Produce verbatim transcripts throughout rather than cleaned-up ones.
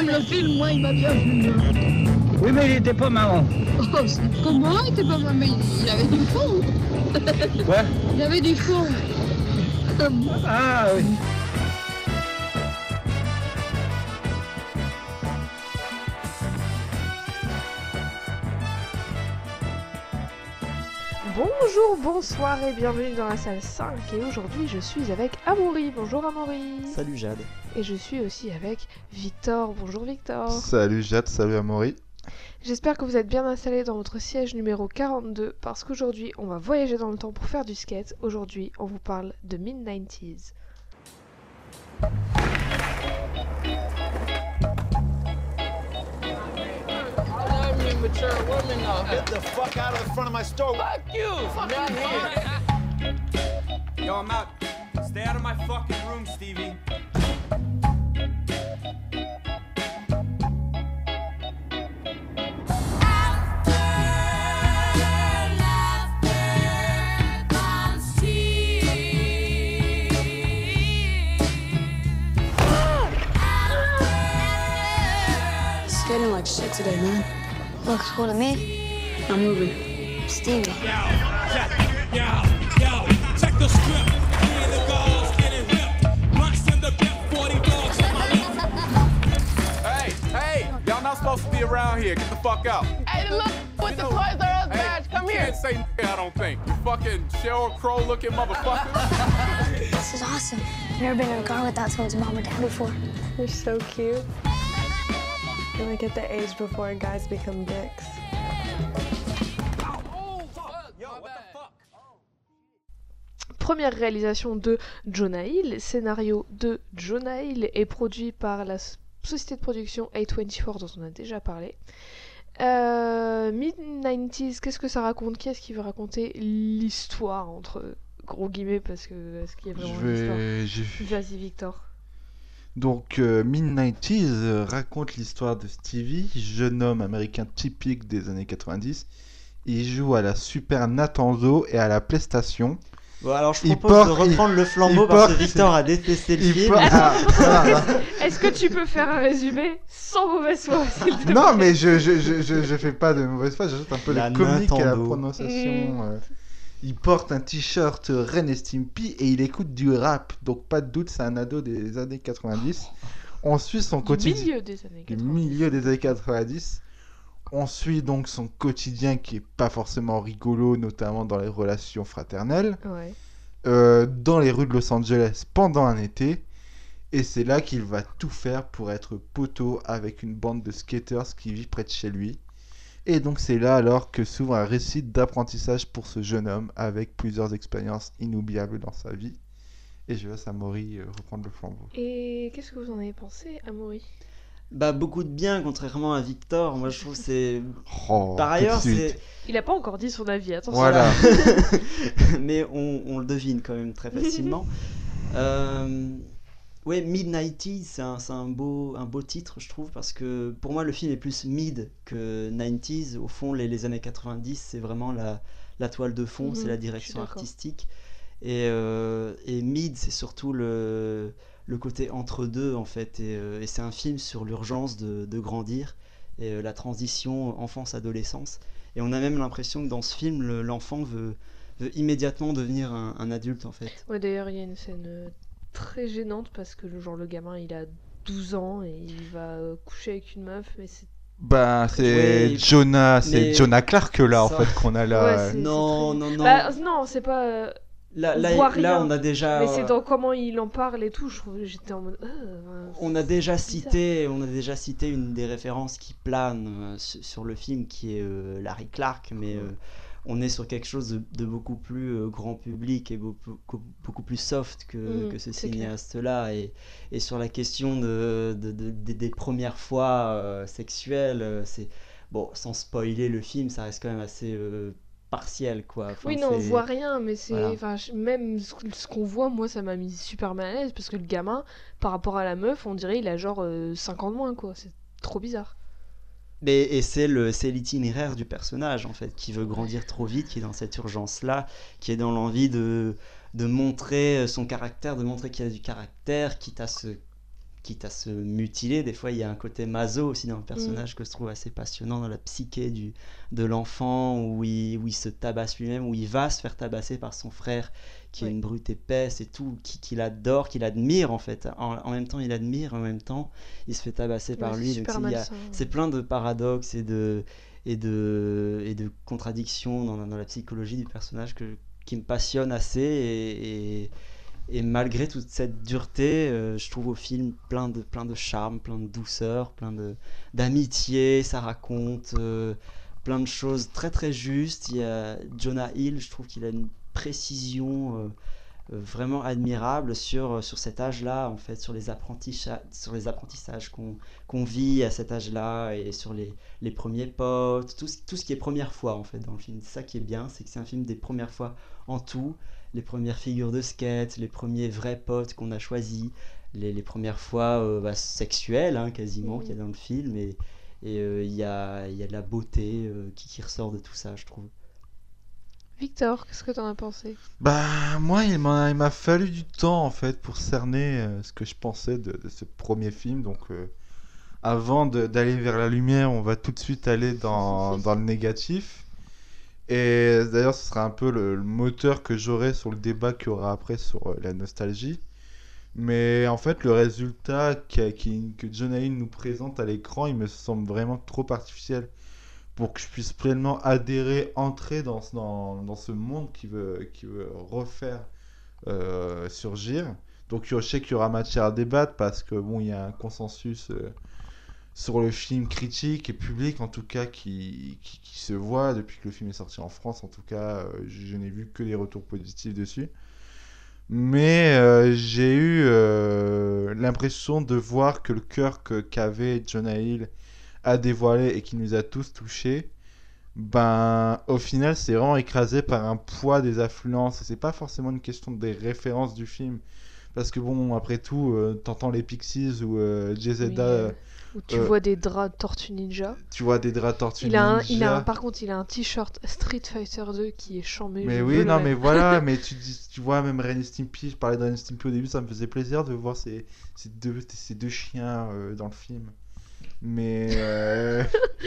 le film, moi, il m'a bien plu. Oui, mais il était pas marrant. Oh, comment il était pas marrant? Mais il avait du fond. Quoi? Il avait du fond. Ah oui. Bonjour, bonsoir et bienvenue dans la salle cinq. Et aujourd'hui je suis avec Amaury. Bonjour Amaury. Salut Jade. Et je suis aussi avec Victor. Bonjour Victor. Salut Jade, salut Amaury. J'espère que vous êtes bien installés dans votre siège numéro quarante-deux parce qu'aujourd'hui on va voyager dans le temps pour faire du skate. Aujourd'hui on vous parle de mid nineties. Mature women now. Get the fuck out of the front of my store. Fuck you! Fuck Not you! here. Yo, I'm out. Stay out of my fucking room, Stevie. Skating like shit today, man. Looks cool to me. I'm moving. Stevie. Yo, check, yo, yo, check the script. Me and the girls getting ripped. Blunts in the bip, forty dogs on my lip. Hey, hey, y'all not supposed to be around here. Get the fuck out. Hey, look with the Toys R Us badge. Come you here. can't say n- I don't think. You fucking Sheryl Crow looking motherfucker. This is awesome. I've never been in a car without someone's mom or dad before. You're so cute. You're like at the age before guys become dicks. Première réalisation de Jonah Hill, scénario de Jonah Hill et produit par la société de production A vingt-quatre dont on a déjà parlé. Euh, mid nineties, qu'est-ce que ça raconte? Qui est-ce qui veut raconter l'histoire entre gros guillemets parce que est-ce qu'il y a vraiment Je vais... l'histoire? j'ai- Vas-y Victor. Donc, euh, mid nineties euh, raconte l'histoire de Stevie, jeune homme américain typique des années quatre-vingt-dix. Il joue à la Super Nintendo et à la PlayStation. Bon, alors je Il propose porte- de reprendre le flambeau il parce porte- que Victor a détesté le Il film. porte- Ah, voilà. Est-ce que tu peux faire un résumé sans mauvaise foi s'il te plaît? Non, mais je, je, je, je, je fais pas de mauvaise foi, j'ajoute un peu La le comique à la Nintendo. prononciation. Mm. euh. Il porte un t-shirt Ren et Stimpy et il écoute du rap. Donc, pas de doute, c'est un ado des années quatre-vingt-dix. On suit son Du quotidien. milieu des années Du quatre-vingt-dix. milieu des années quatre-vingt-dix. On suit donc son quotidien qui est pas forcément rigolo, notamment dans les relations fraternelles, Ouais. euh, dans les rues de Los Angeles pendant un été. Et c'est là qu'il va tout faire pour être poteau avec une bande de skaters qui vit près de chez lui. Et donc c'est là alors que s'ouvre un récit d'apprentissage pour ce jeune homme avec plusieurs expériences inoubliables dans sa vie. Et je laisse Amaury euh, reprendre le flambeau. Et qu'est-ce que vous en avez pensé, Amaury? Bah beaucoup de bien contrairement à Victor. Moi je trouve que c'est. Oh, Par tout de ailleurs suite. c'est. Il a pas encore dit son avis, attention. Voilà. Mais on, on le devine quand même très facilement. euh... Ouais, mid nineties, c'est un, c'est un beau, un beau titre, je trouve, parce que pour moi, le film est plus mid que nineties. Au fond, les, les années quatre-vingt-dix, c'est vraiment la, la toile de fond, Mhm, c'est la je suis direction d'accord. artistique. Et, euh, et mid, c'est surtout le, le côté entre-deux, en fait. Et, euh, et c'est un film sur l'urgence de, de grandir et euh, la transition enfance-adolescence. Et on a même l'impression que dans ce film, le- l'enfant veut, veut immédiatement devenir un, un adulte, en fait. Ouais, d'ailleurs, il y a une scène euh, très gênante parce que le genre le gamin, il a douze ans et il va euh, coucher avec une meuf, mais c'est Bah, c'est Ouais, Jonah, c'est mais- Jonah Clark là en Ça- fait qu'on a là. Ouais, euh. c'est- Non, très- non, non. Bah, non, c'est pas. euh, Là, on là, voit là, rien. on a déjà, Mais c'est dans comment il en parle et tout. Je trouve, j'étais en mode. euh, enfin, on a déjà c'est bizarre. cité, on a déjà cité une des références qui plane euh, su- sur le film, qui est euh, Larry Clark, mais euh, on est sur quelque chose de, de beaucoup plus euh, grand public et beaucoup, beaucoup, beaucoup plus soft que, Mhm, que ce c'est clair. cinéaste-là. Et, et sur la question de, de- de- de- des premières fois euh, sexuelles, euh, c'est bon, sans spoiler le film, ça reste quand même assez euh, partiel, quoi. Enfin, Oui, non, on c'est- voit rien, mais c'est. Voilà. Enfin, je- même ce ce qu'on voit, moi, ça m'a mis super mal à l'aise parce que le gamin, par rapport à la meuf, on dirait il a genre euh, cinq ans de moins, quoi. C'est trop bizarre. Mais, et c'est le, c'est l'itinéraire du personnage, en fait, qui veut grandir trop vite, qui est dans cette urgence-là, qui est dans l'envie de, de montrer son caractère, de montrer qu'il a du caractère, quitte à se quitte à se mutiler. Des fois, il y a un côté maso aussi dans le personnage mmh. que je trouve assez passionnant, dans la psyché du, de l'enfant, où il, où il se tabasse lui-même, où il va se faire tabasser par son frère, qui oui. est une brute épaisse et tout, qui, qu'il adore, qu'il admire en fait. En, en même temps, il admire, en même temps, il se fait tabasser oui, par lui. Donc, il y a, c'est plein de paradoxes et de, et de, et de contradictions dans, dans la psychologie du personnage que, qui me passionne assez. Et, et, et malgré toute cette dureté, euh, je trouve au film plein de, plein de charme, plein de douceur, plein de, d'amitié. Ça raconte euh, plein de choses très très justes. Il y a Jonah Hill, je trouve qu'il a une précision euh, euh, vraiment admirable sur, sur cet âge-là, en fait, sur les apprentissages, sur les apprentissages qu'on, qu'on vit à cet âge-là, et sur les, les premiers potes, tout, tout ce qui est première fois en fait dans le film. C'est ça qui est bien, c'est que c'est un film des premières fois en tout, les premières figures de skate, les premiers vrais potes qu'on a choisis, les, les premières fois euh, bah, sexuelles hein, quasiment mmh. qu'il y a dans le film, et il et, euh, y, a, y a de la beauté euh, qui, qui ressort de tout ça, je trouve. Victor, qu'est-ce que t'en as pensé ? Bah moi il m'a, il m'a fallu du temps en fait pour cerner euh, ce que je pensais de, de ce premier film, donc euh, avant de, d'aller vers la lumière on va tout de suite aller dans, dans le négatif, et d'ailleurs ce sera un peu le, le moteur que j'aurai sur le débat qu'il y aura après sur euh, la nostalgie, mais en fait le résultat qui, qui, que Jonah Hill nous présente à l'écran il me semble vraiment trop artificiel pour que je puisse pleinement adhérer, entrer dans, dans, dans ce monde qui veut, qui veut refaire euh, surgir. Donc je sais qu'il y aura matière à débattre parce que bon, il y a un consensus euh, sur le film critique et public en tout cas qui, qui, qui se voit depuis que le film est sorti en France. En tout cas, euh, je, je n'ai vu que des retours positifs dessus. Mais euh, j'ai eu euh, l'impression de voir que le cœur que, qu'avait Jonah Hill à dévoiler et qui nous a tous touchés, ben au final c'est vraiment écrasé par un poids des affluences, et c'est pas forcément une question des références du film, parce que bon après tout euh, t'entends les Pixies ou euh, J Z A, oui, euh, où tu euh, vois des draps Tortue Ninja, tu vois des draps Tortue il a un, Ninja il a un, par contre il a un t-shirt Street Fighter deux qui est chambé, mais oui non mais voilà mais tu, tu vois même Ren et Stimpy, je parlais de Ren et Stimpy au début, ça me faisait plaisir de voir ces, ces, deux, ces deux chiens euh, dans le film. Mais euh...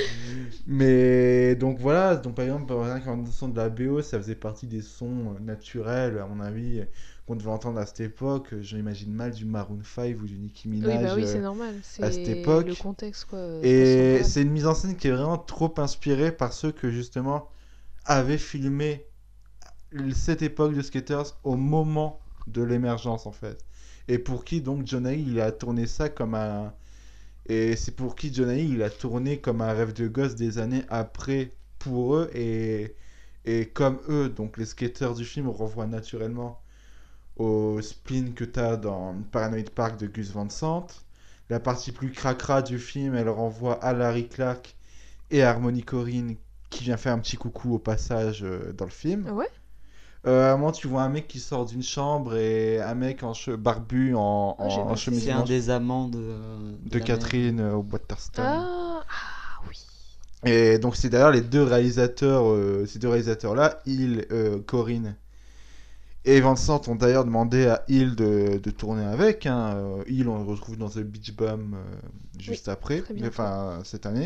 mais donc voilà, donc par exemple quand on son de la B O ça faisait partie des sons naturels à mon avis qu'on devait entendre à cette époque. Je m'imagine mal du Maroon cinq ou du Nicki Minaj. Oui bah oui c'est normal, c'est à cette époque. Le contexte quoi. Et c'est une mise en scène qui est vraiment trop inspirée par ceux que justement avaient filmé cette époque de skaters au moment de l'émergence en fait. Et pour qui donc Jonah Hill il a tourné ça comme un Et c'est pour qui Jonah Hill il a tourné comme un rêve de gosse des années après pour eux, et, et comme eux, donc les skaters du film renvoient naturellement au spleen que t'as dans Paranoid Park de Gus Van Sant. La partie plus cracra du film elle renvoie à Larry Clark et à Harmony Korine qui vient faire un petit coucou au passage euh, dans le film. Ouais. Euh, à un moment, tu vois un mec qui sort d'une chambre et un mec en che- barbu en, Ah, j'ai en, pas en chemise C'est un blanche des amants de, de, de la Catherine euh, au bois de Thurston. Ah, ah oui. Et donc c'est d'ailleurs les deux réalisateurs, euh, ces deux réalisateurs-là, Hill, euh, Korine et Vincent ont d'ailleurs demandé à Hill de, de tourner avec. Hein. Euh, Hill on le retrouve dans The Beach Bum euh, juste Oui, après, très bien enfin cette année.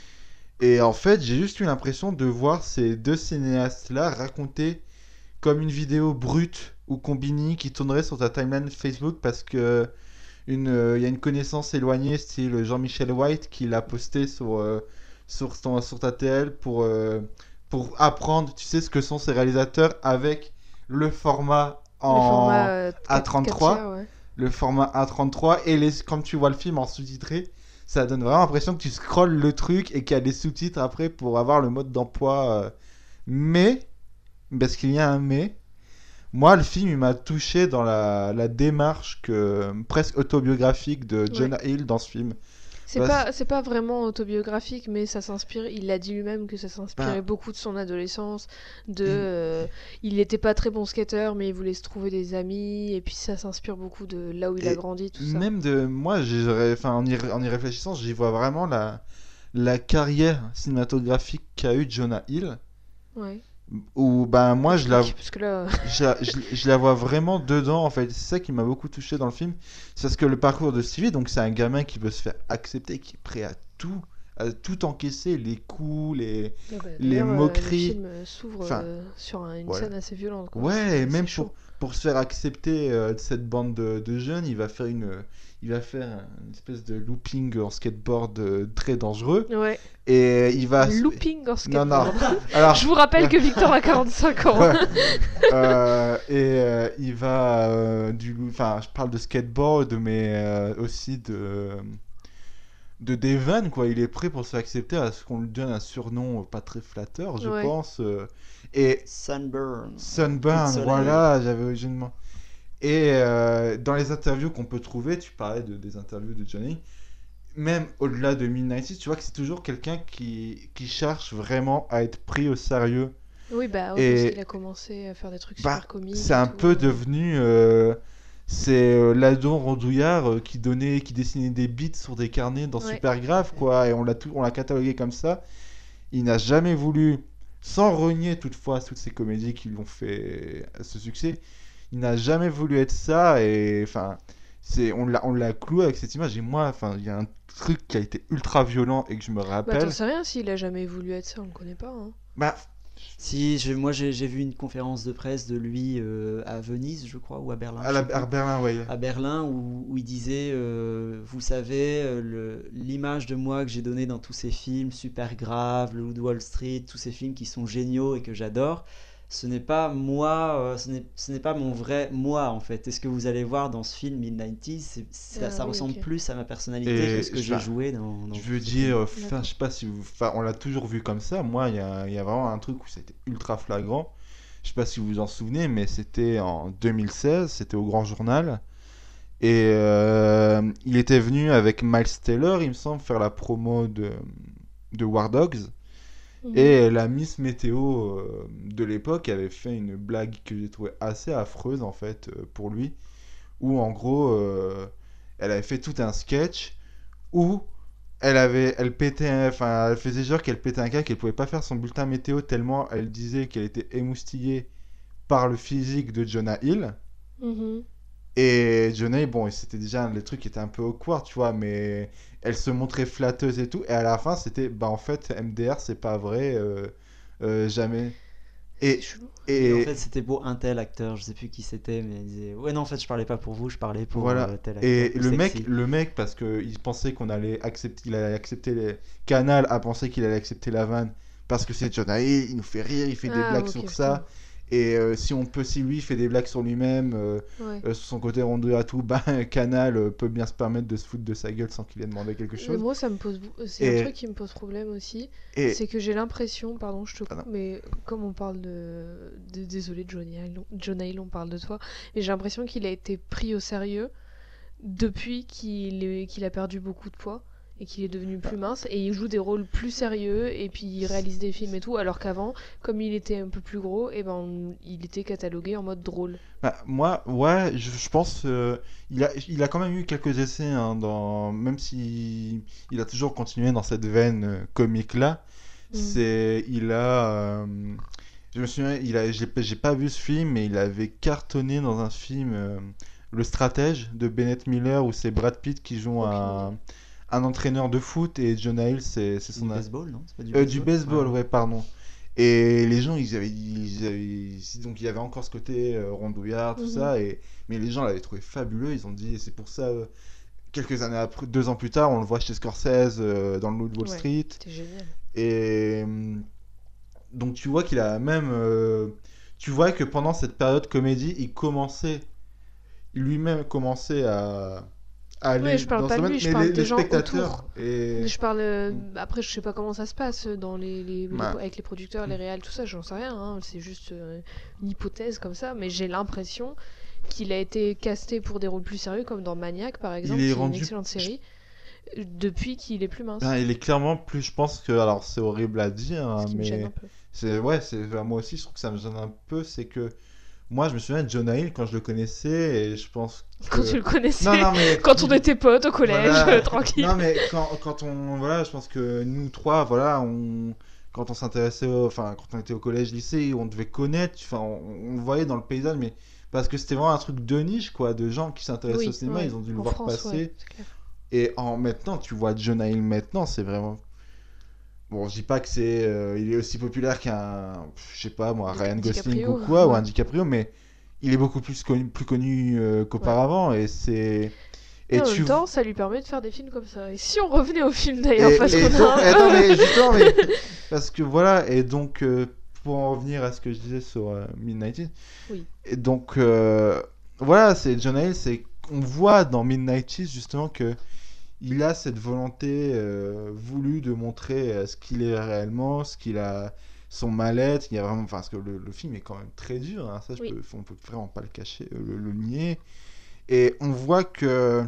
Et en fait j'ai juste eu l'impression de voir ces deux cinéastes-là raconter comme une vidéo brute ou combinée qui tournerait sur ta timeline Facebook, parce que une il euh, y a une connaissance éloignée style Jean-Michel White qui l'a posté sur euh, sur ton sur ta T L pour euh, pour apprendre tu sais ce que sont ces réalisateurs avec le format en le format, euh, A trente-trois quatre tiers, ouais. Le format A trente-trois, et les comme tu vois le film en sous-titré, ça donne vraiment l'impression que tu scrolles le truc et qu'il y a des sous-titres après pour avoir le mode d'emploi euh... mais parce qu'il y a un mais. Moi, le film, il m'a touché dans la, la démarche que, presque autobiographique de Jonah ouais. Hill dans ce film. C'est Parce... pas, c'est pas vraiment autobiographique, mais ça s'inspire. Il l'a dit lui-même que ça s'inspirait bah... beaucoup de son adolescence. De, mmh. euh, il n'était pas très bon skateur, mais il voulait se trouver des amis. Et puis ça s'inspire beaucoup de là où il et a grandi, tout ça. Même de moi, j'ai, enfin, en, y, en y réfléchissant, j'y vois vraiment la, la carrière cinématographique qu'a eu Jonah Hill. Ouais. Où ben moi je la, Parce que là... je, la- je, je la vois vraiment dedans en fait. C'est ça qui m'a beaucoup touché dans le film. C'est parce que le parcours de Stevie, donc c'est un gamin qui veut se faire accepter, qui est prêt à tout, à tout encaisser, les coups, les, Ah bah, les d'ailleurs, euh, moqueries. Le film euh, s'ouvre Enfin, euh, sur un- une voilà. scène assez violente. Quoi. Ouais, C'est- et même c'est chaud. pour, pour se faire accepter euh, de cette bande de, de jeunes, il va faire une, euh, il va faire une espèce de looping en skateboard euh, très dangereux. Ouais. Et il va. Looping en Non, skateboard. non. Alors, Je vous rappelle que Victor a quarante-cinq ans. Ouais. Euh, et euh, il va euh, du, enfin, je parle de skateboard, mais euh, aussi de de des vannes quoi. Il est prêt pour se faire accepter à ce qu'on lui donne un surnom pas très flatteur, je Ouais. pense. euh, et Sunburn. Sunburn, Coup de soleil. voilà, j'avais originellement. Et euh, dans les interviews qu'on peut trouver, tu parlais de, des interviews de Johnny, même au-delà de mille neuf cent quatre-vingt-six, tu vois que c'est toujours quelqu'un qui, qui cherche vraiment à être pris au sérieux. Oui, bah, ouais, Et- parce qu'il a commencé à faire des trucs Bah, super comiques. c'est et un tout, peu euh. devenu. euh, c'est euh, l'ado rondouillard euh, qui donnait, qui dessinait des bits sur des carnets dans Ouais. Super Grave, quoi. Et on l'a tout, on l'a catalogué comme ça. Il n'a jamais voulu, sans renier toutefois toutes ces comédies qui lui ont fait ce succès, il n'a jamais voulu être ça. Et enfin, c'est, on l'a, on l'a cloué avec cette image. Et moi, enfin, il y a un truc qui a été ultra violent et que je me Bah, rappelle. t'en sais rien s'il a jamais voulu être ça, on le connaît pas. Hein. Bah, Si, je- moi j'ai j'ai vu une conférence de presse de lui euh, à Venise, je crois, ou à Berlin. à, je la, sais plus. à Berlin, ouais. À Berlin où, où il disait euh, vous savez euh, le- l'image de moi que j'ai donnée dans tous ces films super graves, le Loup de Wall Street, tous ces films qui sont géniaux et que j'adore, ce n'est pas moi, euh, ce n'est ce n'est pas mon vrai moi en fait. Et ce que vous allez voir dans ce film mille neuf cent quatre-vingt-dix, c'est- ça, Ah ça oui, ressemble ok. plus à ma personnalité Et que ce que je- j'ai joué dans, dans Je veux ce dire, film. enfin, D'accord. je sais pas si vous, enfin, on l'a toujours vu comme ça. Moi, il y a, il y a vraiment un truc où c'était ultra flagrant. Je sais pas si vous vous en souvenez, mais c'était en deux mille seize, c'était au Grand Journal. Et euh, il était venu avec Miles Taylor, il me semble, faire la promo de, de War Dogs. Mhm. Et la Miss Météo euh, de l'époque avait fait une blague que j'ai trouvée assez affreuse en fait euh, pour lui, où en gros euh, elle avait fait tout un sketch où elle avait, elle pétait, un- enfin elle faisait genre qu'elle pétait un câble, qu'elle pouvait pas faire son bulletin météo tellement elle disait qu'elle était émoustillée par le physique de Jonah Hill. Mhm. Et Jonah Hill, bon, c'était déjà le truc qui était un peu awkward, tu vois, mais elle se montrait flatteuse et tout. Et à la fin, c'était, bah en fait, M D R, c'est pas vrai, euh, euh, jamais. Et, C'est chelou. Et et en fait, c'était pour un tel acteur, je sais plus qui c'était, mais il disait ouais non en fait je parlais pas pour vous, je parlais pour voilà. euh, tel acteur. Et plus le sexy. mec, le mec, parce que il pensait qu'on allait accepter, il allait accepter les Canal a pensé qu'il allait accepter la vanne parce que c'est Jonah Hill, il nous fait rire, il fait des Ah, blagues ok, sur putain. ça. Et euh, si on peut, si lui il fait des blagues sur lui-même, euh, Ouais. euh, sur son côté rondouillard à tout, bah Canal euh, peut bien se permettre de se foutre de sa gueule sans qu'il ait demandé quelque Mais chose. moi, ça me pose. bou- C'est Et- un truc qui me pose problème aussi. Et C'est que j'ai l'impression, pardon, je te coupe, Pardon. mais comme on parle de. de- Désolé, Johnny Hill, on- Jonah Hill, on parle de toi. Mais j'ai l'impression qu'il a été pris au sérieux depuis qu'il est- qu'il a perdu beaucoup de poids et qu'il est devenu plus mince. Et il joue des rôles plus sérieux et puis il réalise des films et tout. Alors qu'avant, comme il était un peu plus gros, et ben, on- il était catalogué en mode drôle. Bah, moi, ouais, je, je pense euh, il a, il a quand même eu quelques essais, hein, dans, même si il a toujours continué dans cette veine euh, comique là. Mm. C'est, il a, euh, je me souviens, il a, j'ai, j'ai pas vu ce film, mais il avait cartonné dans un film, euh, Le Stratège de Bennett Miller, où c'est Brad Pitt qui joue Aucune un, un entraîneur de foot et Jonah Hill, c'est, c'est Du son baseball, non? C'est pas du Euh, du baseball, Ouais. ouais, pardon. Et les gens, ils avaient, ils avaient- donc il y avait encore ce côté euh, rondouillard, tout Mhm. ça, et mais les gens l'avaient trouvé fabuleux. Ils ont dit, et c'est pour ça, euh, quelques années après, deux ans plus tard, on le voit chez Scorsese euh, dans le Loup de Wall Ouais. Street. C'était génial. Et hum, donc tu vois qu'il a même, euh, tu vois que pendant cette période comédie, il commençait, il lui-même commençait à, à aller Ouais, je parle dans pas ce de domaine, lui, je mais parle les, des les gens spectateurs. autour. Et Je parle. euh, Mm. Après, je sais pas comment ça se passe dans les, les- les- Bah. avec les producteurs, les réals, tout ça, j'en sais rien. Hein, c'est juste euh, une hypothèse comme ça. Mais j'ai l'impression qu'il a été casté pour des rôles plus sérieux, comme dans Maniac par exemple, est qui est rendu- une excellente série, euh, depuis qu'il est plus mince. ben, il est clairement plus, je pense que, alors c'est horrible à dire, hein, Ce qui me gêne mais un peu. c'est, ouais, c'est, enfin, moi aussi je trouve que ça me gêne un peu, c'est que moi je me souviens de Jonah Hill quand je le connaissais et je pense que... Quand tu le connaissais, Non, non, mais quand on était potes au collège, Voilà. tranquille. Non mais quand, quand on, voilà, je pense que nous trois, voilà, on, quand on s'intéressait, au- enfin quand on était au collège, lycée, on devait connaître, enfin on, on le voyait dans le paysage, mais parce que c'était vraiment un truc de niche, quoi, de gens qui s'intéressent Oui, au cinéma, ouais. ils ont dû le En voir France, passer. ouais, c'est clair. Et en maintenant, tu vois Jonah Hill maintenant, c'est vraiment. Bon, je dis pas que c'est, euh, il est aussi populaire qu'un, je sais pas moi, Ryan Gosling DiCaprio. ou quoi, ou un Ouais. DiCaprio, mais il est beaucoup plus connu, plus connu euh, qu'auparavant, et c'est. Et en tu même temps, ça lui permet de faire des films comme ça. Et si on revenait au film d'ailleurs, Et, parce et qu'on donc, a un peu- attends, mais justement, mais, parce que voilà, et donc, euh, pour en revenir à ce que je disais sur euh, Midnight East, Oui. et donc, euh, voilà, c'est Jonah Hill, c'est, on voit dans Midnight East, justement, que il a cette volonté euh, voulue de montrer euh, ce qu'il est réellement, ce qu'il a, son mal-être, il y a vraiment, enfin, parce que le, le film est quand même très dur, hein, ça, je Oui. peux, on peut vraiment pas le cacher, euh, le, le nier, et on voit que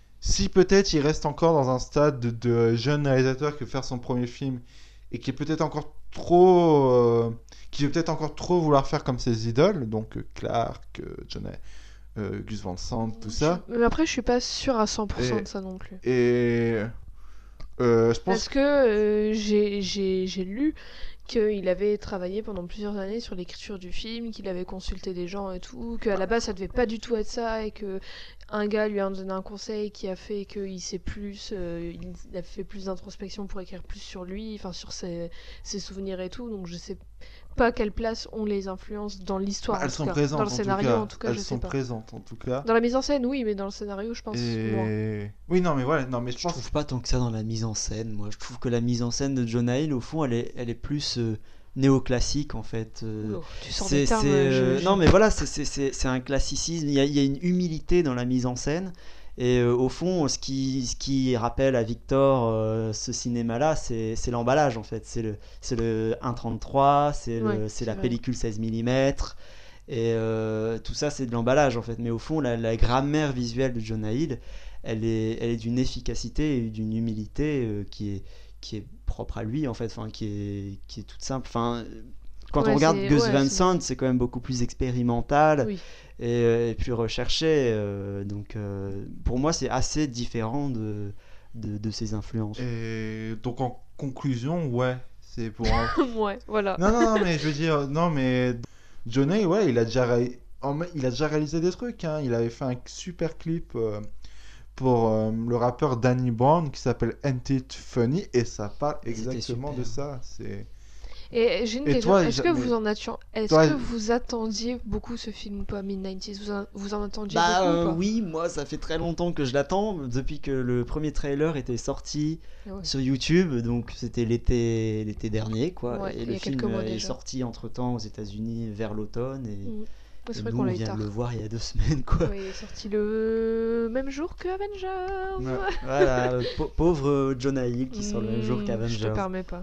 si peut-être il reste encore dans un stade de, de jeune réalisateur que faire son premier film et qui est peut-être encore trop, euh, qui veut peut-être encore trop vouloir faire comme ses idoles, donc euh, Clark, euh, John, euh, Gus Van Sant, tout ça. Mais après, je suis pas sûre à cent pour cent Et- de ça non plus. Et euh, je pense Parce que euh, j'ai j'ai- j'ai lu qu'il avait travaillé pendant plusieurs années sur l'écriture du film, qu'il avait consulté des gens et tout, qu'à la base ça devait pas du tout être ça et que un gars lui a donné un conseil qui a fait qu'il sait plus, euh, il a fait plus d'introspection pour écrire plus sur lui, enfin sur ses, ses souvenirs et tout. Donc je sais pas quelle place ont les influences dans l'histoire. bah, en elles tout sont cas. présentes Dans le en scénario, tout cas. en tout cas, elles je sont sais pas. présentes en tout cas. Dans la mise en scène, oui, mais dans le scénario, je pense moins. Et oui, non, mais voilà, non, mais je Je pense. trouve pas tant que ça dans la mise en scène. Moi, je trouve que la mise en scène de Jonah Hill, au fond, elle est, elle est plus euh, néoclassique en fait. euh, Oula, tu sors c'est- des termes, c'est, euh, euh, je- Non, je- mais voilà, c'est- c'est c'est- c'est un classicisme. Il y, a, il y a une humilité dans la mise en scène. Et euh, au fond, ce qui, ce qui rappelle à Victor euh, ce cinéma-là, c'est c'est l'emballage en fait. C'est le, c'est le un trente-trois, c'est le- Ouais, c'est c'est la vrai. pellicule seize millimètres. Et euh, tout ça, c'est de l'emballage en fait. Mais au fond, la, la grammaire visuelle de Jonah Hill, elle est, elle est d'une efficacité et d'une humilité euh, qui, est, qui est propre à lui en fait, enfin, qui, est, qui est toute simple. Enfin, quand Ouais, on regarde c'est- Gus ouais, Van c'est- Sant, c'est quand même beaucoup plus expérimental Oui. et, euh, et plus recherché. euh, donc euh, pour moi, c'est assez différent de, de, de ses influences. Et donc en conclusion, ouais, c'est pour. en- Ouais, voilà. Non, non, non, mais je veux dire, non, mais Jonah, ouais, il a déjà, ré- en mai- il a déjà réalisé des trucs, hein. Il avait fait un super clip euh, pour euh, le rappeur Danny Brown qui s'appelle Ain't It Funny et ça parle C'était exactement super. de ça. C'est. Et j'ai une Et question. toi, Est-ce que jamais- vous en attendiez, est-ce Toi- que vous attendiez beaucoup ce film ou pas, Mid-nineties vous, en- vous en attendiez Bah beaucoup euh, ou pas oui, moi ça fait très longtemps que je l'attends, depuis que le premier trailer était sorti Ah ouais. sur YouTube, donc c'était l'été l'été dernier quoi. Ouais, et il y le a film quelques mois euh, est déjà. sorti entre temps aux États-Unis vers l'automne et, Mm. Ouais, c'est et vrai nous qu'on on l'a eu vient tard. de le voir il y a deux semaines quoi. Ouais, il est sorti le même jour que Avengers. Ouais. Voilà, euh, pau- pauvre Jonah Hill qui sort le même jour Mm, Je qu'Avengers. te permets pas.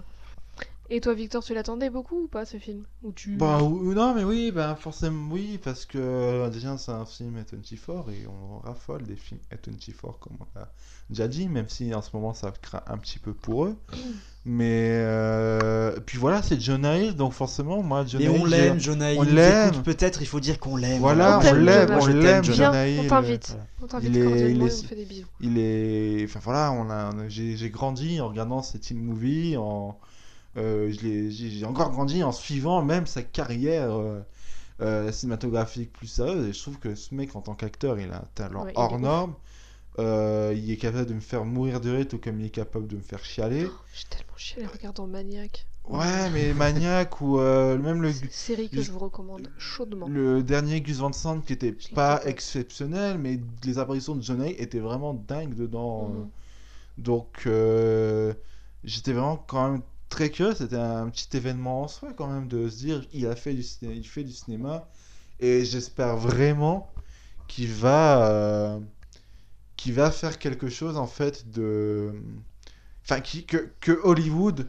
Et toi, Victor, tu l'attendais beaucoup ou pas ce film Ou tu... Bah ou- ou non, mais oui, bah forcément oui, parce que euh, déjà c'est un film A vingt-quatre et on raffole des films A vingt-quatre comme on a déjà dit, même si en ce moment ça craint un petit peu pour eux. Mais euh, puis voilà, c'est Jonah Hill, donc forcément moi Jonah Mais Hill, on je- l'aime, Jonah Hill. on il nous l'aime. écoute, peut-être il faut dire qu'on l'aime. Voilà, On on t'aime, l'aime, Jonah. on Je t'aime, l'aime, Jonah. Viens, Jonah Hill. on t'invite. Voilà. On t'invite Il est- cordialement il et est- on te fait des bisous. Il est, enfin voilà, on a, on a- j'ai, j'ai grandi en regardant ces teen movies, en, euh, je l'ai- j'ai, j'ai encore grandi en suivant même sa carrière euh, euh, cinématographique plus sérieuse. Et je trouve que ce mec en tant qu'acteur, il a un talent Ouais, il est hors ouf. norme. Euh, il est capable de me faire mourir de rire, tout comme il est capable de me faire chialer. J'ai tellement chialé en regardant Maniac. Ouais, mais Maniac ou euh, même le, Série que le- je vous recommande chaudement. le dernier Gus Van Sant qui était Je l'ai pas pas fait. exceptionnel, mais les apparitions de Jonah Hill étaient vraiment dingues dedans. Mhm. Donc, euh, j'étais vraiment quand même très curieux. C'était un petit événement en soi, quand même, de se dire il a fait du ciné- il fait du cinéma. Et j'espère vraiment qu'il va, euh, qu'il va faire quelque chose, en fait, de. Enfin, qui- que, que Hollywood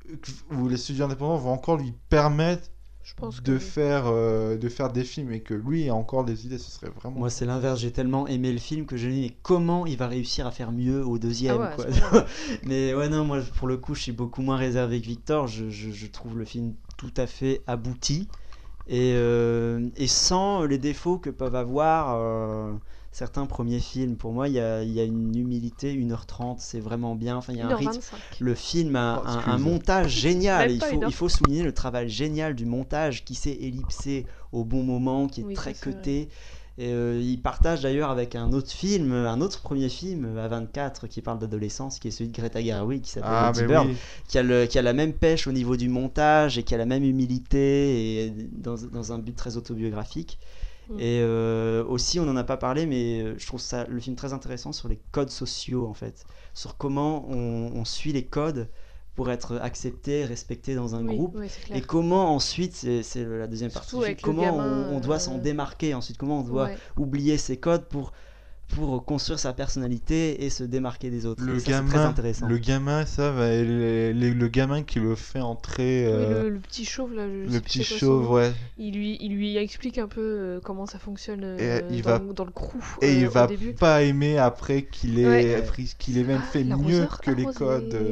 ou les studios indépendants vont encore lui permettre Je pense que de oui. faire, euh, de faire des films et que lui a encore des idées. Ce serait vraiment. Moi, c'est l'inverse. J'ai tellement aimé le film que je me dis, mais comment il va réussir à faire mieux au deuxième Ah ouais, à quoi. ce moment-là. Mais ouais, non, moi, pour le coup, je suis beaucoup moins réservé que Victor. Je, je- je trouve le film tout à fait abouti. Et, euh, et sans les défauts que peuvent avoir euh, certains premiers films. Pour moi, il y a, il y a une humilité, une heure trente, c'est vraiment bien. Enfin, il y a un une heure rythme. vingt-cinq. Le film a Oh, un, excuse. un montage génial. Même Il pas faut, une heure. il faut souligner le travail génial du montage qui s'est ellipsé au bon moment, qui est Oui, très ça, c'est cuté. Et euh, il partage d'ailleurs avec un autre film, un autre premier film à vingt-quatre qui parle d'adolescence, qui est celui de Greta Gerwig, qui s'appelle Ah, Lady mais Bird, oui. qui a, le, qui a la même pêche au niveau du montage et qui a la même humilité et dans, dans un but très autobiographique. Mm. Et euh, aussi, on n'en a pas parlé, mais euh, je trouve ça, le film très intéressant sur les codes sociaux, en fait. Sur comment on, on suit les codes pour être accepté, respecté dans un Oui, groupe. oui, c'est Et clair. comment ensuite, c'est, c'est la deuxième partie Surtout du avec film, le comment gamin, on, on doit euh, s'en démarquer ensuite, comment on doit Ouais. oublier ses codes pour, pour construire sa personnalité et se démarquer des autres. Le Et ça, c'est très gamin, intéressant. le gamin, ça va, le, le- le gamin qui le fait entrer, Oui, euh, le, le petit chauve là, je le sais plus petit c'est quoi son chauve, nom. ouais. Il lui, il lui explique un peu euh, comment ça fonctionne euh, Et il dans, va- le- dans le crew Et euh, il au va début. pas aimer après qu'il ait Ouais. pris, qu'il ait même Ah, fait mieux l'arroseur que les arrosé. codes. euh.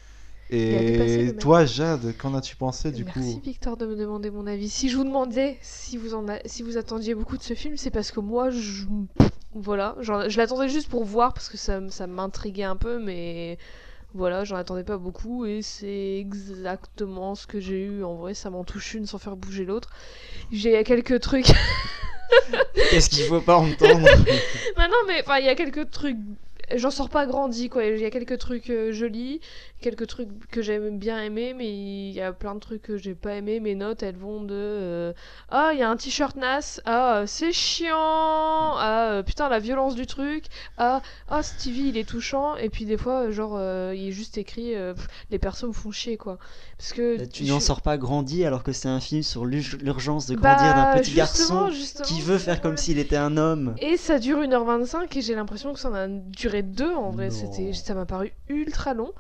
Il a dépassé le Et mec. toi, Jade, qu'en as-tu pensé du Merci coup? Victor de me demander mon avis. Si je vous demandais si vous, en a... si vous attendiez beaucoup de ce film, c'est parce que moi, je... Voilà, genre, je l'attendais juste pour voir parce que ça, m- ça m'intriguait un peu, mais voilà, j'en attendais pas beaucoup et c'est exactement ce que j'ai eu. En vrai, ça m'en touche une sans faire bouger l'autre. J'ai quelques trucs... Qu'est-ce qu'il faut pas entendre? Non, non, mais enfin, il y a quelques trucs. J'en sors pas grandi, quoi. Il y a quelques trucs euh, jolis, quelques trucs que j'aime bien aimer, mais il y a plein de trucs que j'ai pas aimé. Mes notes, elles vont de euh, ah, il y a un t-shirt naze, ah, euh, c'est chiant, ah, euh, putain, la violence du truc, ah, ah, Stevie, il est touchant, et puis des fois, euh, genre, euh, il est juste écrit euh, pff, les persos me font chier, quoi. Parce que Tu je- n'en sors pas grandi alors que c'est un film sur l'ur- l'urgence de Bah, grandir d'un petit justement, garçon justement, qui veut faire comme ouais. s'il était un homme. Et ça dure une heure vingt-cinq et j'ai l'impression que ça en a duré deux en vrai, Non. c'était, ça m'a paru ultra long.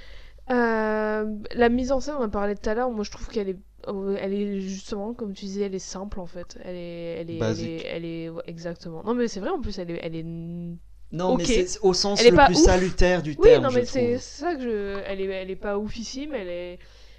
Euh, la mise en scène, on en parlait tout à l'heure, moi je trouve qu'elle est, euh, elle est justement, comme tu disais, elle est simple en fait. Elle est, elle est, elle Basique. est, elle est- ouais, exactement. Non mais c'est vrai en plus, elle est, elle est. Non, Ok. mais c'est au sens Elle est le pas plus ouf. salutaire du Oui, terme, non je mais c'est trouve. c'est ça que je, elle est, elle est pas oufissime, elle est.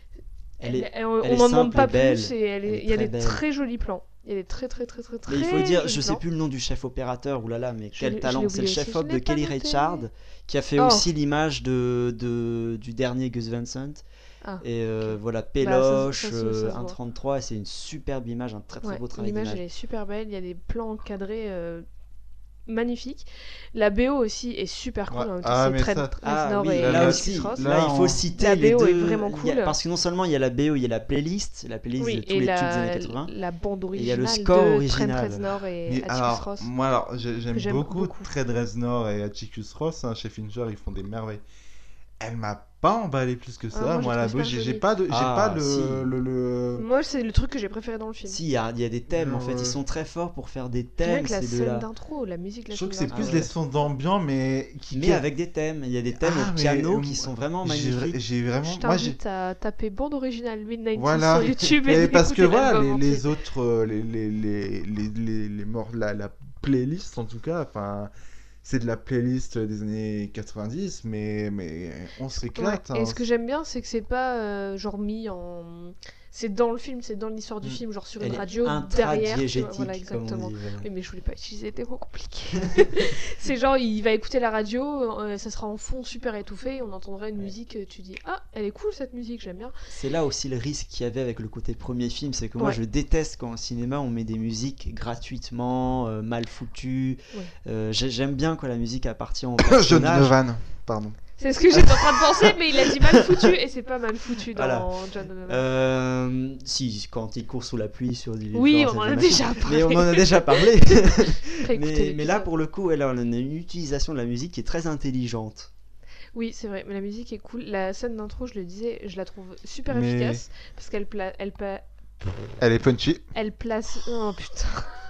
Elle est- elle- on elle est on n'en demande simple pas et belle. plus et elle est, Elle est il y a très des belle. très jolis plans. Il y a des très très très très très. Mais il faut le dire, jolis je sais plans. plus le nom du chef opérateur, oulala, mais Je quel l'ai- je talent. l'ai C'est le oublié aussi, chef op je de l'ai pas Kelly noté. Reichardt, qui a fait Oh. aussi l'image de, de, du dernier Gus Van Sant. Ah, Et euh, voilà, Bah, ça- Péloche, ça se- ça euh, se un voit. trente-trois, et c'est une superbe image, un très très Ouais, beau travail l'image d'image. elle est super belle, il y a des plans encadrés euh, magnifiques. La B O aussi est super cool, Ouais. en même temps, Ah, c'est mais très ça- Ah Reznor oui, et là là Atticus aussi, Ross. là, là il faut on- citer La les B O est deux. vraiment il y a- cool. parce que non seulement il y a la B O, il y a la playlist, la playlist Oui, de tous et les tubes des la, années quatre-vingts. la bande Et il y a originale le score de original. Trent Reznor et Mais Atticus alors, Ross. moi, alors, j'ai- j'aime que j'aime beaucoup, beaucoup. Trent Reznor et Atticus Ross, hein, chez Fincher, ils font des merveilles. Elle m'a pas emballé plus que ça. Ah, moi, j'ai moi, la trouvé beuh, super j'ai j'ai joli. pas, de, j'ai Ah, pas le, si. le, le- Moi, c'est le truc que j'ai préféré dans le film. Si, il y, a il y a des thèmes en fait, Euh, ils sont très forts pour faire des Rien thèmes, que la ces scène deux-là. d'intro, la musique de la Je trouve que scène c'est Ah plus d'intro. les sons d'ambiance, mais qui. Mais qui- avec des thèmes, il y a des thèmes Ah, au mais, piano euh, qui sont vraiment j'ai- magnifiques. J'ai vraiment. Je Moi, j'ai. t'invite à taper bande originale mid-nineties Voilà. sur YouTube et Mais parce que d'écouter voilà, l'album les, entier. les autres, euh, les, les, les, les, les, les morts, la, la playlist en tout cas, enfin, c'est de la playlist des années quatre-vingt-dix, mais, mais on s'éclate. Ouais. hein. Et ce que j'aime bien, c'est que c'est pas euh, genre mis en. C'est dans le film, c'est dans l'histoire du Mm. film, genre sur Elle une est radio derrière. tu vois, intradiégétique, Voilà, comme on exactement. dit, voilà. Oui, mais je voulais pas utiliser des mots compliqués. C'est genre, il va écouter la radio, euh, ça sera en fond super étouffé, et on entendrait une musique, euh, tu dis ah, elle est cool cette musique, j'aime bien. C'est là aussi le risque qu'il y avait avec le côté premier film, c'est que moi Ouais. je déteste quand au cinéma on met des musiques gratuitement, euh, mal foutues. Ouais. Euh, j'ai- J'aime bien quand la musique appartient au John personnage. Donovan, pardon. C'est ce que j'étais en train de penser, mais il a dit mal foutu, et c'est pas mal foutu dans Voilà. John Donovan. Euh, si, quand il court sous la pluie sur du Oui, Florence on en and a the déjà Machine. parlé. Mais on en a déjà parlé. Réécoutez mais, l'épisode. mais là pour le coup, elle a une utilisation de la musique qui est très intelligente. Oui, c'est vrai, mais la musique est cool. La scène d'intro, je le disais, je la trouve super Mais- efficace, parce qu'elle pla- elle, pla- Elle est punchy. elle place... Oh putain.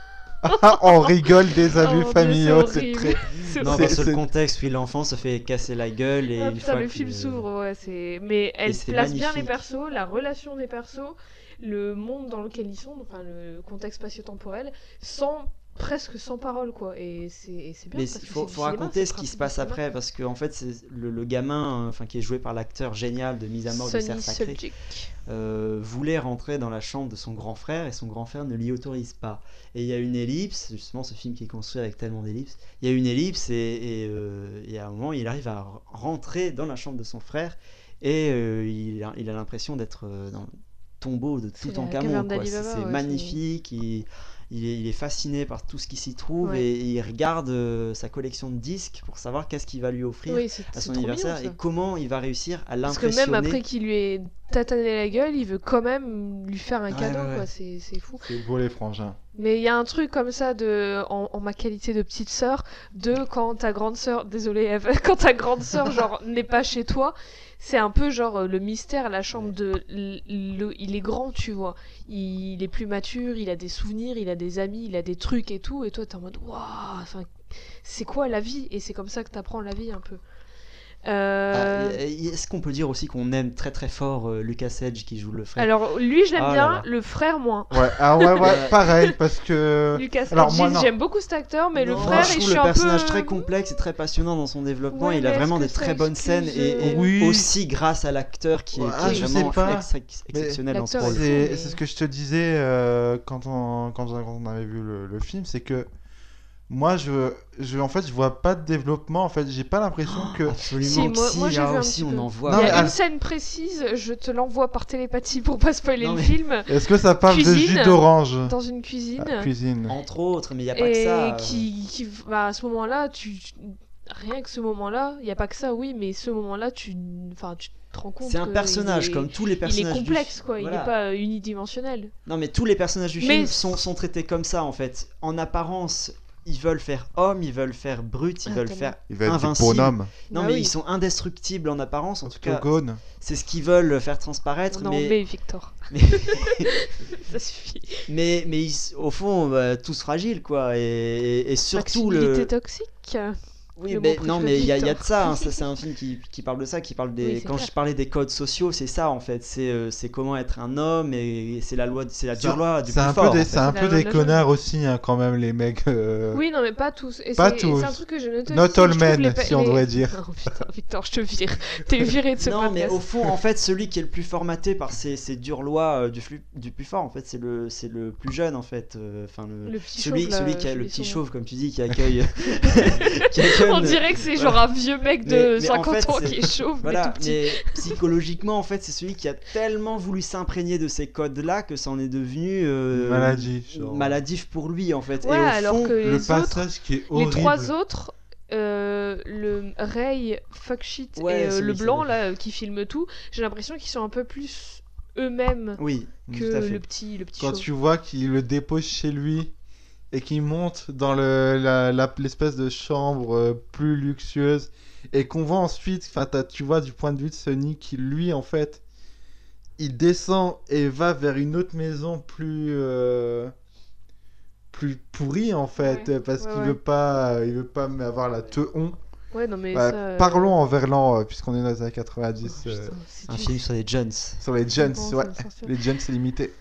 On rigole des Oh abus mon Dieu, familiaux, c'est c'est horrible. très. C'est Non, horrible. parce que c'est- le contexte où l'enfant se fait casser la gueule et Ah une putain, fois le que- film s'ouvre, ouais, c'est... Mais elle c'est place bien les magnifique. persos, la relation des persos, le monde dans lequel ils sont, enfin le contexte spatio-temporel, sans presque sans parole, quoi. Et c'est, et c'est bien. Mais parce il que faut, c'est du faut cinéma, raconter c'est ce qui se principe passe du cinéma. après, parce que en fait, c'est le, le gamin, euh, enfin qui est joué par l'acteur génial de Mise à mort du cerf Sonny sacré, Subject. euh, voulait rentrer dans la chambre de son grand frère et son grand frère ne l'y autorise pas. Et il y a une ellipse, justement, ce film qui est construit avec tellement d'ellipses. Il y a une ellipse et, et, euh, et à un moment, il arrive à rentrer dans la chambre de son frère et euh, il, a, il a l'impression d'être euh, dans le tombeau de C'est tout en la Camon. caverne Quoi. d'Ali C'est, Baba, c'est ouais, magnifique. Il, il, est, il est fasciné par tout ce qui s'y trouve Ouais. et, et il regarde euh, sa collection de disques pour savoir qu'est-ce qu'il va lui offrir Oui, c'est, à c'est son trop anniversaire mignon, ça. et comment il va réussir à Parce que l'impressionner. même après qu'il lui ait tatané la gueule, il veut quand même lui faire un Ouais, cadeau, ouais, ouais. quoi. C'est, c'est fou. C'est beau les frangins. Mais il y a un truc comme ça de, en, en ma qualité de petite sœur, de quand ta grande sœur, désolée Eve, quand ta grande sœur genre n'est pas chez toi, c'est un peu genre euh, le mystère, la chambre de, le, le- il est grand, tu vois, il, il est plus mature, il a des souvenirs, il a des amis, il a des trucs et tout, et toi t'es en mode waouh, enfin c'est quoi la vie? Et c'est comme ça que t'apprends la vie un peu. Euh, Ah, et- et est-ce qu'on peut dire aussi qu'on aime très très fort euh, Lucas Hedge qui joue le frère? Alors lui je l'aime Ah là bien, là. le frère moins. Ouais, ah ouais, ouais, pareil, parce que. Lucas Alors, moi, Hedges, non. j'aime beaucoup cet acteur, mais le Non, frère, je il trouve suis le un personnage peu... très complexe et très passionnant dans son développement. Ouais, il mais a est-ce vraiment que des ça très bonnes scènes excuse, et, et euh, Oui. aussi grâce à l'acteur qui est, Ah, qui est je vraiment sais pas. ex- ex- Mais exceptionnel dans ce l'acteur rôle. est fou, C'est mais- c'est ce que je te disais euh, quand, on, quand on quand on avait vu le, le film, c'est que moi, je, je, en fait, je vois pas de développement. En fait, j'ai pas l'impression que. Absolument Si, que moi- si, moi, j'ai là vu un aussi petit on peu. en voit. Non, Il y mais a à- une scène précise, je te l'envoie par télépathie pour pas spoiler Non, le mais- film, Est-ce que ça parle de Cuisine. jus d'orange? dans une cuisine, Ah, cuisine. Entre autres, mais il n'y a pas que et ça. euh. qui, qui bah, à ce moment-là, tu... rien que ce moment-là, il y a pas que ça, oui, mais ce moment-là, tu, enfin, tu te rends compte C'est un que personnage il est... comme tous les il est personnages. du complexe, film. quoi, il Voilà. est pas euh, unidimensionnel. Non, mais tous les personnages du Mais film c- sont, sont traités comme ça en fait. En apparence, ils veulent faire homme, ils veulent faire brut, ils Ah, veulent tellement. faire Il va être des invincible. bonhommes. Non, Bah mais oui. ils sont indestructibles en apparence. En tout cas, Octogone. c'est ce qu'ils veulent faire transparaître. Non, mais... mais Victor, mais... ça suffit. mais, mais ils- au fond, bah, tous fragiles quoi. Et, et, et surtout Masculinité le. toxique. Oui, Le mais, mot non, préféré mais il y, a- il y a de Victor. ça, hein, ça c'est un film qui, qui parle de ça, qui parle des. Oui, c'est Quand clair. je parlais des codes sociaux, c'est ça en fait, c'est euh, c'est comment être un homme et, et c'est la loi, c'est la dure loi du C'est plus un fort. peu des, en c'est fait. un C'est peu la loi des de la connards aussi, hein, quand même, les mecs. euh, Oui, non, mais pas tous. Et Pas c'est, tous. c'est un truc que j'ai noté Not aussi, all je trouve men, les pa- si on les- devrait dire. Oh putain, Victor, je te vire. T'es viré de ce Non, mais podcast. au fond, en fait, celui qui est le plus formaté par ces, ces dures lois euh, du, flux- du plus fort, en fait, c'est le, c'est le plus jeune, en fait. euh, Enfin, le, Le petit celui, chauve, là, celui qui a j'ai le oublié petit son nom. chauve, comme tu dis, qui accueille. qui accueille On une- dirait que c'est genre un vieux mec de Mais- mais en cinquante fait, ans c'est- qui est chauve, Voilà, mais tout petit. mais psychologiquement, en fait, c'est celui qui a tellement voulu s'imprégner de ces codes-là que ça en est devenu euh, Maladif, genre. maladif pour lui, en fait. Ouais, Et au alors fond, que Le les autres, passage qui est les horrible. trois autres, euh, le Ray, Fuck Shit Ouais, et euh, celui le qui blanc s'appelle- là euh, qui filme tout, j'ai l'impression qu'ils sont un peu plus eux-mêmes oui, que tout à fait. le petit, le petit Quand chauve. tu vois qu'il le dépose chez lui et qu'il monte dans le, la, la- l'espèce de chambre euh, plus luxueuse et qu'on voit ensuite, enfin t'as- tu vois du point de vue de Sonny qui lui en fait il descend et va vers une autre maison plus euh, plus pourrie en fait Ouais, parce ouais, qu'il ouais. veut pas il veut pas avoir la teon. Ouais, non mais Ouais, ça, euh, Parlons en verlan euh, puisqu'on est dans les années quatre-vingt-dix oh, euh, putain, c'est Un du- film sur les Jones. sur les Jones, Bon, ça ouais. me censure. Les Jones c'est limité.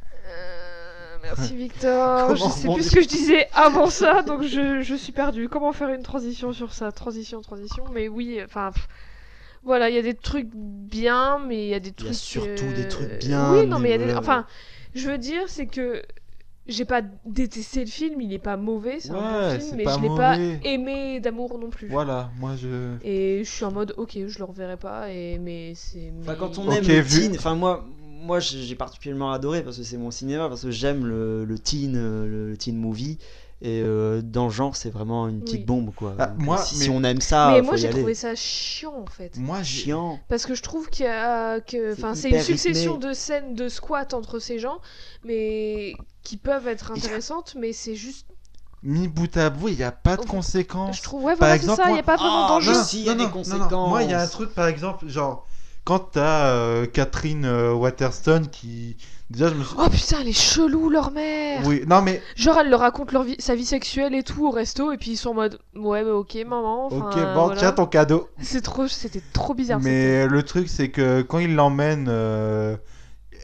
Euh, Merci Victor. Je Comment sais on plus dit- ce que je disais avant ça, donc je, je suis perdue. Comment faire une transition sur ça? Transition, transition. Mais oui, enfin. pff, Voilà, il y a des trucs bien, mais il y a des Il y a trucs. surtout euh, des trucs bien, Oui, non, mais il y a mais des. voilà. Enfin, je veux dire, c'est que. J'ai pas détesté le film, il est pas mauvais, c'est un Ouais, bon c'est film, mais pas je l'ai pas mauvais. aimé d'amour non plus. Voilà, moi je Et je suis en mode, ok, je le reverrai pas, et mais c'est. Enfin, mais- quand on Ok, aime le vu. teen, enfin moi, moi j'ai j'ai particulièrement adoré parce que c'est mon cinéma, parce que j'aime le, le teen, euh, le, le teen movie. Et euh, dans le genre, c'est vraiment une petite Oui. bombe quoi. Ah, Donc, moi, si, mais- si on aime ça, Mais faut moi y j'ai aller. trouvé ça chiant en fait. moi j'ai Chiant. Parce que je trouve qu'il y a que, C'est enfin, c'est une hyper succession rythmé. de scènes de squat entre ces gens, mais qui peuvent être intéressantes, mais c'est juste, mis bout à bout, il n'y a pas de Je conséquences. je trouve, ouais, Par voilà, exemple, c'est ça, il moi- y a pas vraiment Ah, d'enjeu. non, si, il y a des conséquences. Moi, il y a un truc, par exemple, genre, quand t'as euh, Catherine euh, Waterston qui. Déjà, je me suis. Oh putain, elle est chelou leur mère. Oui, non, mais. Genre elle leur raconte leur vie, sa vie sexuelle et tout au resto, et puis ils sont en mode, ouais, mais ok, maman. Enfin, Ok, bon, voilà. tiens ton cadeau. C'est trop, c'était trop bizarre. Mais le truc, c'est que quand il l'emmène, euh,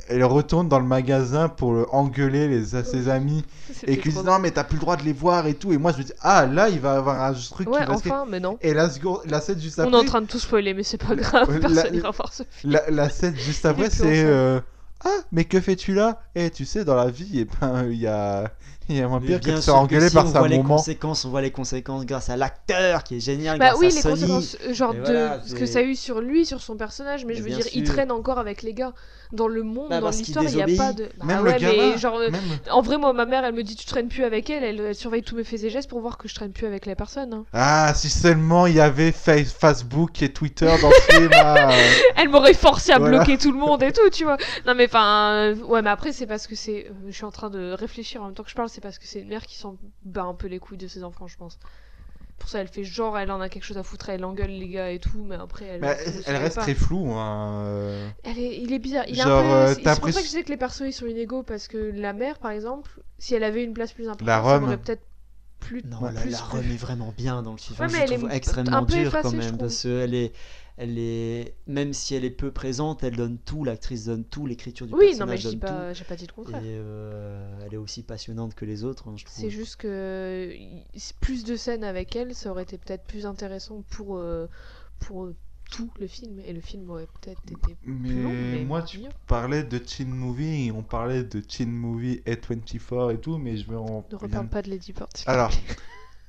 elle retourne dans le magasin pour le engueuler les, ses amis C'était et qui trop disent non mais t'as plus le droit de les voir et tout et moi je me dis ah là il va avoir un truc Ouais, qui va se enfin, mais non. et la seconde la scène juste On après est en train de tout spoiler, mais c'est pas grave, la- personne la- n'ira voir ce film. la, la scène juste Il est après plus c'est ensemble. euh, ah mais que fais-tu là et tu sais dans la vie et ben il y a il y a moins Mais pire que bien de se sûr faire que engueuler si, par on sa voit les maman. conséquences, on voit les conséquences grâce à l'acteur qui est génial, Bah grâce oui, à les Sony. conséquences, euh, genre Et de voilà, ce que c'est- ça a eu sur lui, sur son personnage, mais, Mais je veux bien dire, il sûr. traîne encore avec les gars. Dans le monde, Bah, dans parce qu'il l'histoire, il n'y a désobéit. pas de. Bah Même ouais, le gamin, mais genre. euh, même- En vrai, moi, ma mère, elle me dit tu traînes plus avec elle, elle, elle surveille tous mes faits et gestes pour voir que je traîne plus avec la personne. hein. Ah si seulement il y avait Fa- Facebook et Twitter dans ce film. ah, euh. Elle m'aurait forcé à Voilà. bloquer tout le monde et tout, tu vois. Non, mais enfin. euh, Ouais, mais après, c'est parce que c'est. euh, Je suis en train de réfléchir en même temps que je parle, c'est parce que c'est une mère qui s'en bat un peu les couilles de ses enfants, je pense. Pour ça, elle fait genre, elle en a quelque chose à foutre, elle engueule les gars et tout, mais après, elle. Mais elle elle, se elle surveille reste pas. très floue. Hein. euh. Elle est- il est bizarre. Il est Genre, un peu... euh, c'est- t'as c'est pour ça l'impression- que je disais que les persos ils sont inégaux parce que la mère, par exemple, si elle avait une place plus importante, La ça Rome. m'aurait peut-être plus. Non, Ouais. la, plus la préféré. Rome est vraiment bien dans le film. Ouais, Enfin, mais je elle est trouve un extrêmement peu dure quand effacée, je même trouve. parce qu'elle est, elle est, même si elle est peu présente, elle donne tout. L'actrice donne tout, l'écriture du Oui, non, mais personnage je dis donne tout. pas, j'ai pas dit le Et contraire. euh, elle est aussi passionnante que les autres, hein, je trouve. C'est juste que y- plus de scènes avec elle, ça aurait été peut-être plus intéressant pour euh, pour euh, tout le film et le film aurait peut-être été Mais, plus long. Mais moi tu mieux. parlais de teen movie, on parlait de teen movie A vingt-quatre et tout, mais je me rends Ne bien- reparle pas de Lady Bird. s'il te Alors, plaît.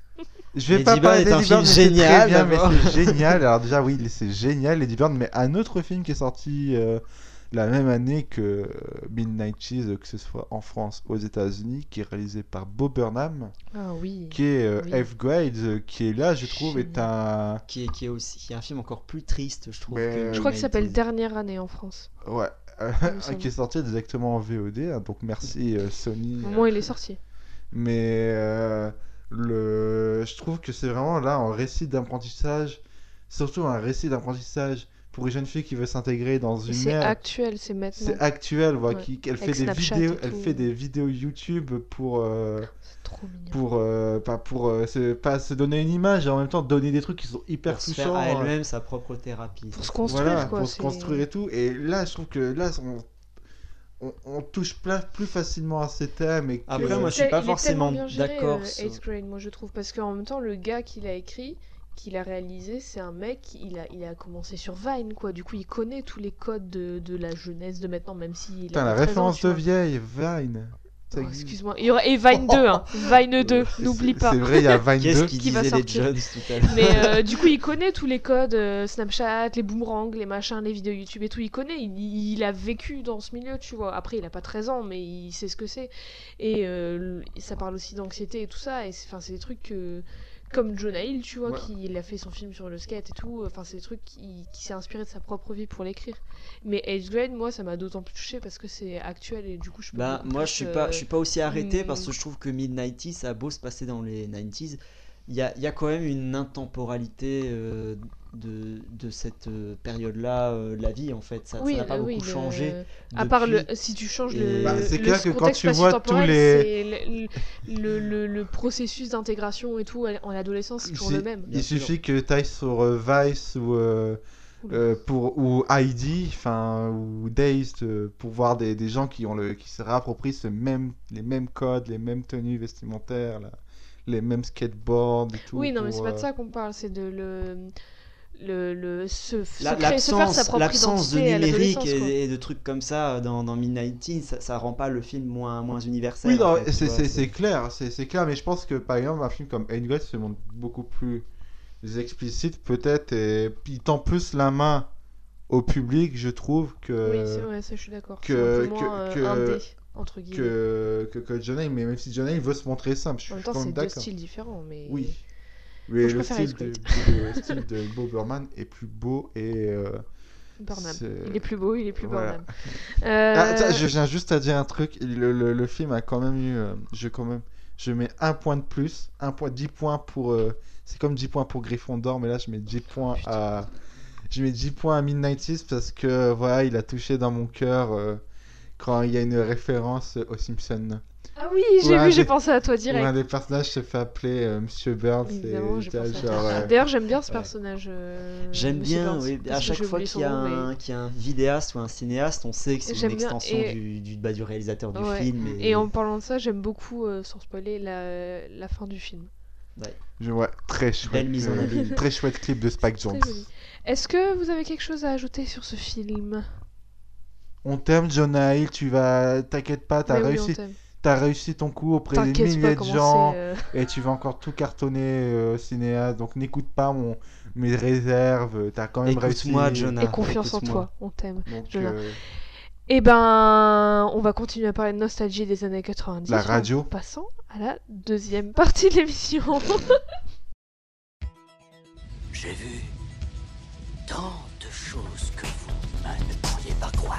je vais Lady pas Bird parler est de un Lady film Bird, mais c'est très génial, bien, mais d'abord. c'est génial. Alors déjà oui, c'est génial Lady Bird, mais un autre film qui est sorti euh, la même année que euh, Midnight Cheese, que ce soit en France, aux États-Unis, qui est réalisé par Bo Burnham, Ah oui. qui est euh, Oui. F-Grade, euh, qui est là, je trouve, est Génial. un Qui est, qui est aussi, qui est un film encore plus triste, je trouve. Mais- que Je crois qu'il s'appelle Midnight Dernière année en France. ouais, euh, Il me semble. qui est sorti exactement en V O D, hein, donc merci euh, Sony. Au moment où il est sorti. Mais euh, le... je trouve que c'est vraiment là un récit d'apprentissage, surtout un récit d'apprentissage pour une jeune fille qui veut s'intégrer dans Et une c'est ère. actuel, c'est maintenant. C'est actuel, voilà, Ouais. qui, qu'elle fait Avec des Snapchat vidéos, et elle tout. fait des vidéos YouTube pour euh, C'est trop mignon. pour euh, pas pour euh, se, pas se donner une image et en même temps donner des trucs qui sont hyper pour se faire touchants. à euh, elle-même sa propre thérapie. Pour ça, se c'est- construire, voilà, quoi. pour se c'est- construire et tout. Et là, je trouve que là, on, on, on touche plein, plus facilement à ces thèmes. Et que- Après, Mais moi, il je suis est pas tel- il est forcément tellement bien géré, d'accord euh, sur- Eighth Grade, moi je trouve, parce qu'en même temps, le gars qui l'a écrit, qui l'a réalisé, c'est un mec, il a, il a commencé sur Vine, quoi. Du coup, il connaît tous les codes de, de la jeunesse de maintenant, même s'il Putain, a la treize ans, référence tu de vois. vieille, Vine. Ça Oh, existe. excuse-moi. Il y aura... Et Vine deux, hein. Vine deux, C'est- n'oublie pas. C'est vrai, il y a Vine Qu'est-ce deux. qu'il Qui va disait les sortir. Jones tout à l'heure? Mais euh, du coup, il connaît tous les codes, euh, Snapchat, les boomerangs, les machins, les vidéos YouTube et tout. Il connaît, il, il a vécu dans ce milieu, tu vois. Après, il a pas treize ans, mais il sait ce que c'est. Et euh, ça parle aussi d'anxiété et tout ça. Et c'est, enfin, c'est des trucs que, comme Jonah Hill, tu vois, Ouais. qui il a fait son film sur le skate et tout. Enfin, c'est des trucs qui, qui s'est inspiré de sa propre vie pour l'écrire. Mais Eighth Grade, moi, ça m'a d'autant plus touché parce que c'est actuel et du coup, je peux. Bah, beaucoup moi, plus, je suis euh, pas, je suis pas aussi arrêté hmm. parce que je trouve que Mid-nineties, ça a beau se passer dans les nineties, il y a, il y a quand même une intemporalité euh, de, de cette euh, période-là euh, de la vie, en fait. Ça ça Oui, n'a pas euh, beaucoup oui, le- changé. À part le, depuis. si tu changes Et- le, Bah, c'est le clair que quand contexte tu vois spatio-temporel, tous les- c'est le, le, le- le processus d'intégration et tout en adolescence, c'est toujours Il- le même. Il suffit que tu ailles sur euh, Vice ou, euh, euh, pour, ou I D, enfin, ou Dazed, euh, pour voir des, des gens qui, ont le, qui se réapproprient ce même, les mêmes codes, les mêmes tenues vestimentaires, là, les mêmes skateboards et tout. Oui, non, mais pour, c'est pas euh, de ça qu'on parle, c'est de le. Le, le, se, se La- créer- se faire sa L'absence, propre l'absence de identité à numérique l'adolescence, quoi. et, et de trucs comme ça dans, dans Mid-nineties, ça, ça rend pas le film moins, moins universel. Oui, non, en fait, tu c'est vois, c'est- c'est clair, c'est c'est clair, mais je pense que par exemple un film comme Eighth Grade se montre beaucoup plus explicite peut-être et puis il tend plus la main au public, je trouve, que Oui, c'est vrai, ça je suis d'accord. que C'est un peu moins que, euh, que, indé, entre guillemets. que, que, que Jonah Hill, mais même si Jonah Hill veut se montrer simple, je suis En même temps, quand c'est même deux d'accord. styles différents, mais. Oui. Moi, Mais je le préfère style, de, Eighth le style de Bo Burnham est plus beau et euh, Burnham. c'est- Il est plus beau, il est plus Voilà. Burnham. Euh, Ah, tiens, je viens juste à dire un truc. Le, le, le film a quand même eu. euh, je, quand même, je mets un point de plus. Un point, dix points pour. euh, c'est comme dix points pour Gryffondor, mais là je mets dix points à. Je mets dix points à Mid-nineties parce que voilà, il a touché dans mon cœur euh, quand il y a une référence aux Simpsons. Ah oui, Ou j'ai un vu, j'ai des- pensé à toi Où direct. un des personnages se fait appeler euh, Monsieur Burns. Évidemment, et j'ai j'étais pensé à genre, toi. euh, D'ailleurs, j'aime bien ce Ouais. personnage. euh, J'aime Monsieur bien, Burns, oui, parce à que chaque j'ai fois oublié qu'il y, a son nom, mais- un- qu'il y a un vidéaste ou un cinéaste, on sait que c'est une J'aime bien, extension et- du, du, bah, du réalisateur du Ouais. film. Et en parlant de ça, j'aime beaucoup, euh, sans spoiler, la, la fin du film. Ouais. je vois très chouette. Belle mise en euh, abîme. Très chouette clip de Spike Très Jonze. joli. Est-ce que vous avez quelque chose à ajouter sur ce film? On t'aime, Jonah Hill. Tu vas, t'inquiète pas, t'as Mais oui, on réussi. t'aime. T'as réussi ton coup auprès des T'inquiète milliers pas de comment gens c'est, euh, et tu vas encore tout cartonner euh, au cinéaste. Donc n'écoute pas mon mes réserves. T'as quand même réussi. Écoute-moi, Jonah. Et confiance en écoute-moi. toi, on t'aime. Donc, Jonah. euh, Eh ben, on va continuer à parler de nostalgie des années quatre-vingt-dix. La radio. En passant à la deuxième partie de l'émission. J'ai vu tant de choses que vous ne pourriez pas croire.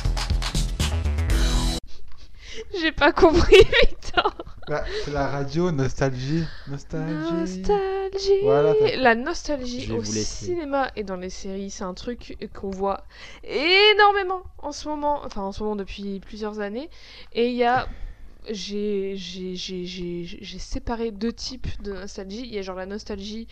J'ai pas compris, Victor. la, la radio, nostalgie, nostalgie. Nostalgie. Voilà, t'as- La Je nostalgie vais au vous laisser. cinéma et dans les séries, c'est un truc qu'on voit énormément en ce moment, enfin en ce moment depuis plusieurs années. Et il y a, j'ai, j'ai, j'ai, j'ai, j'ai séparé deux types de nostalgie. Il y a genre la nostalgie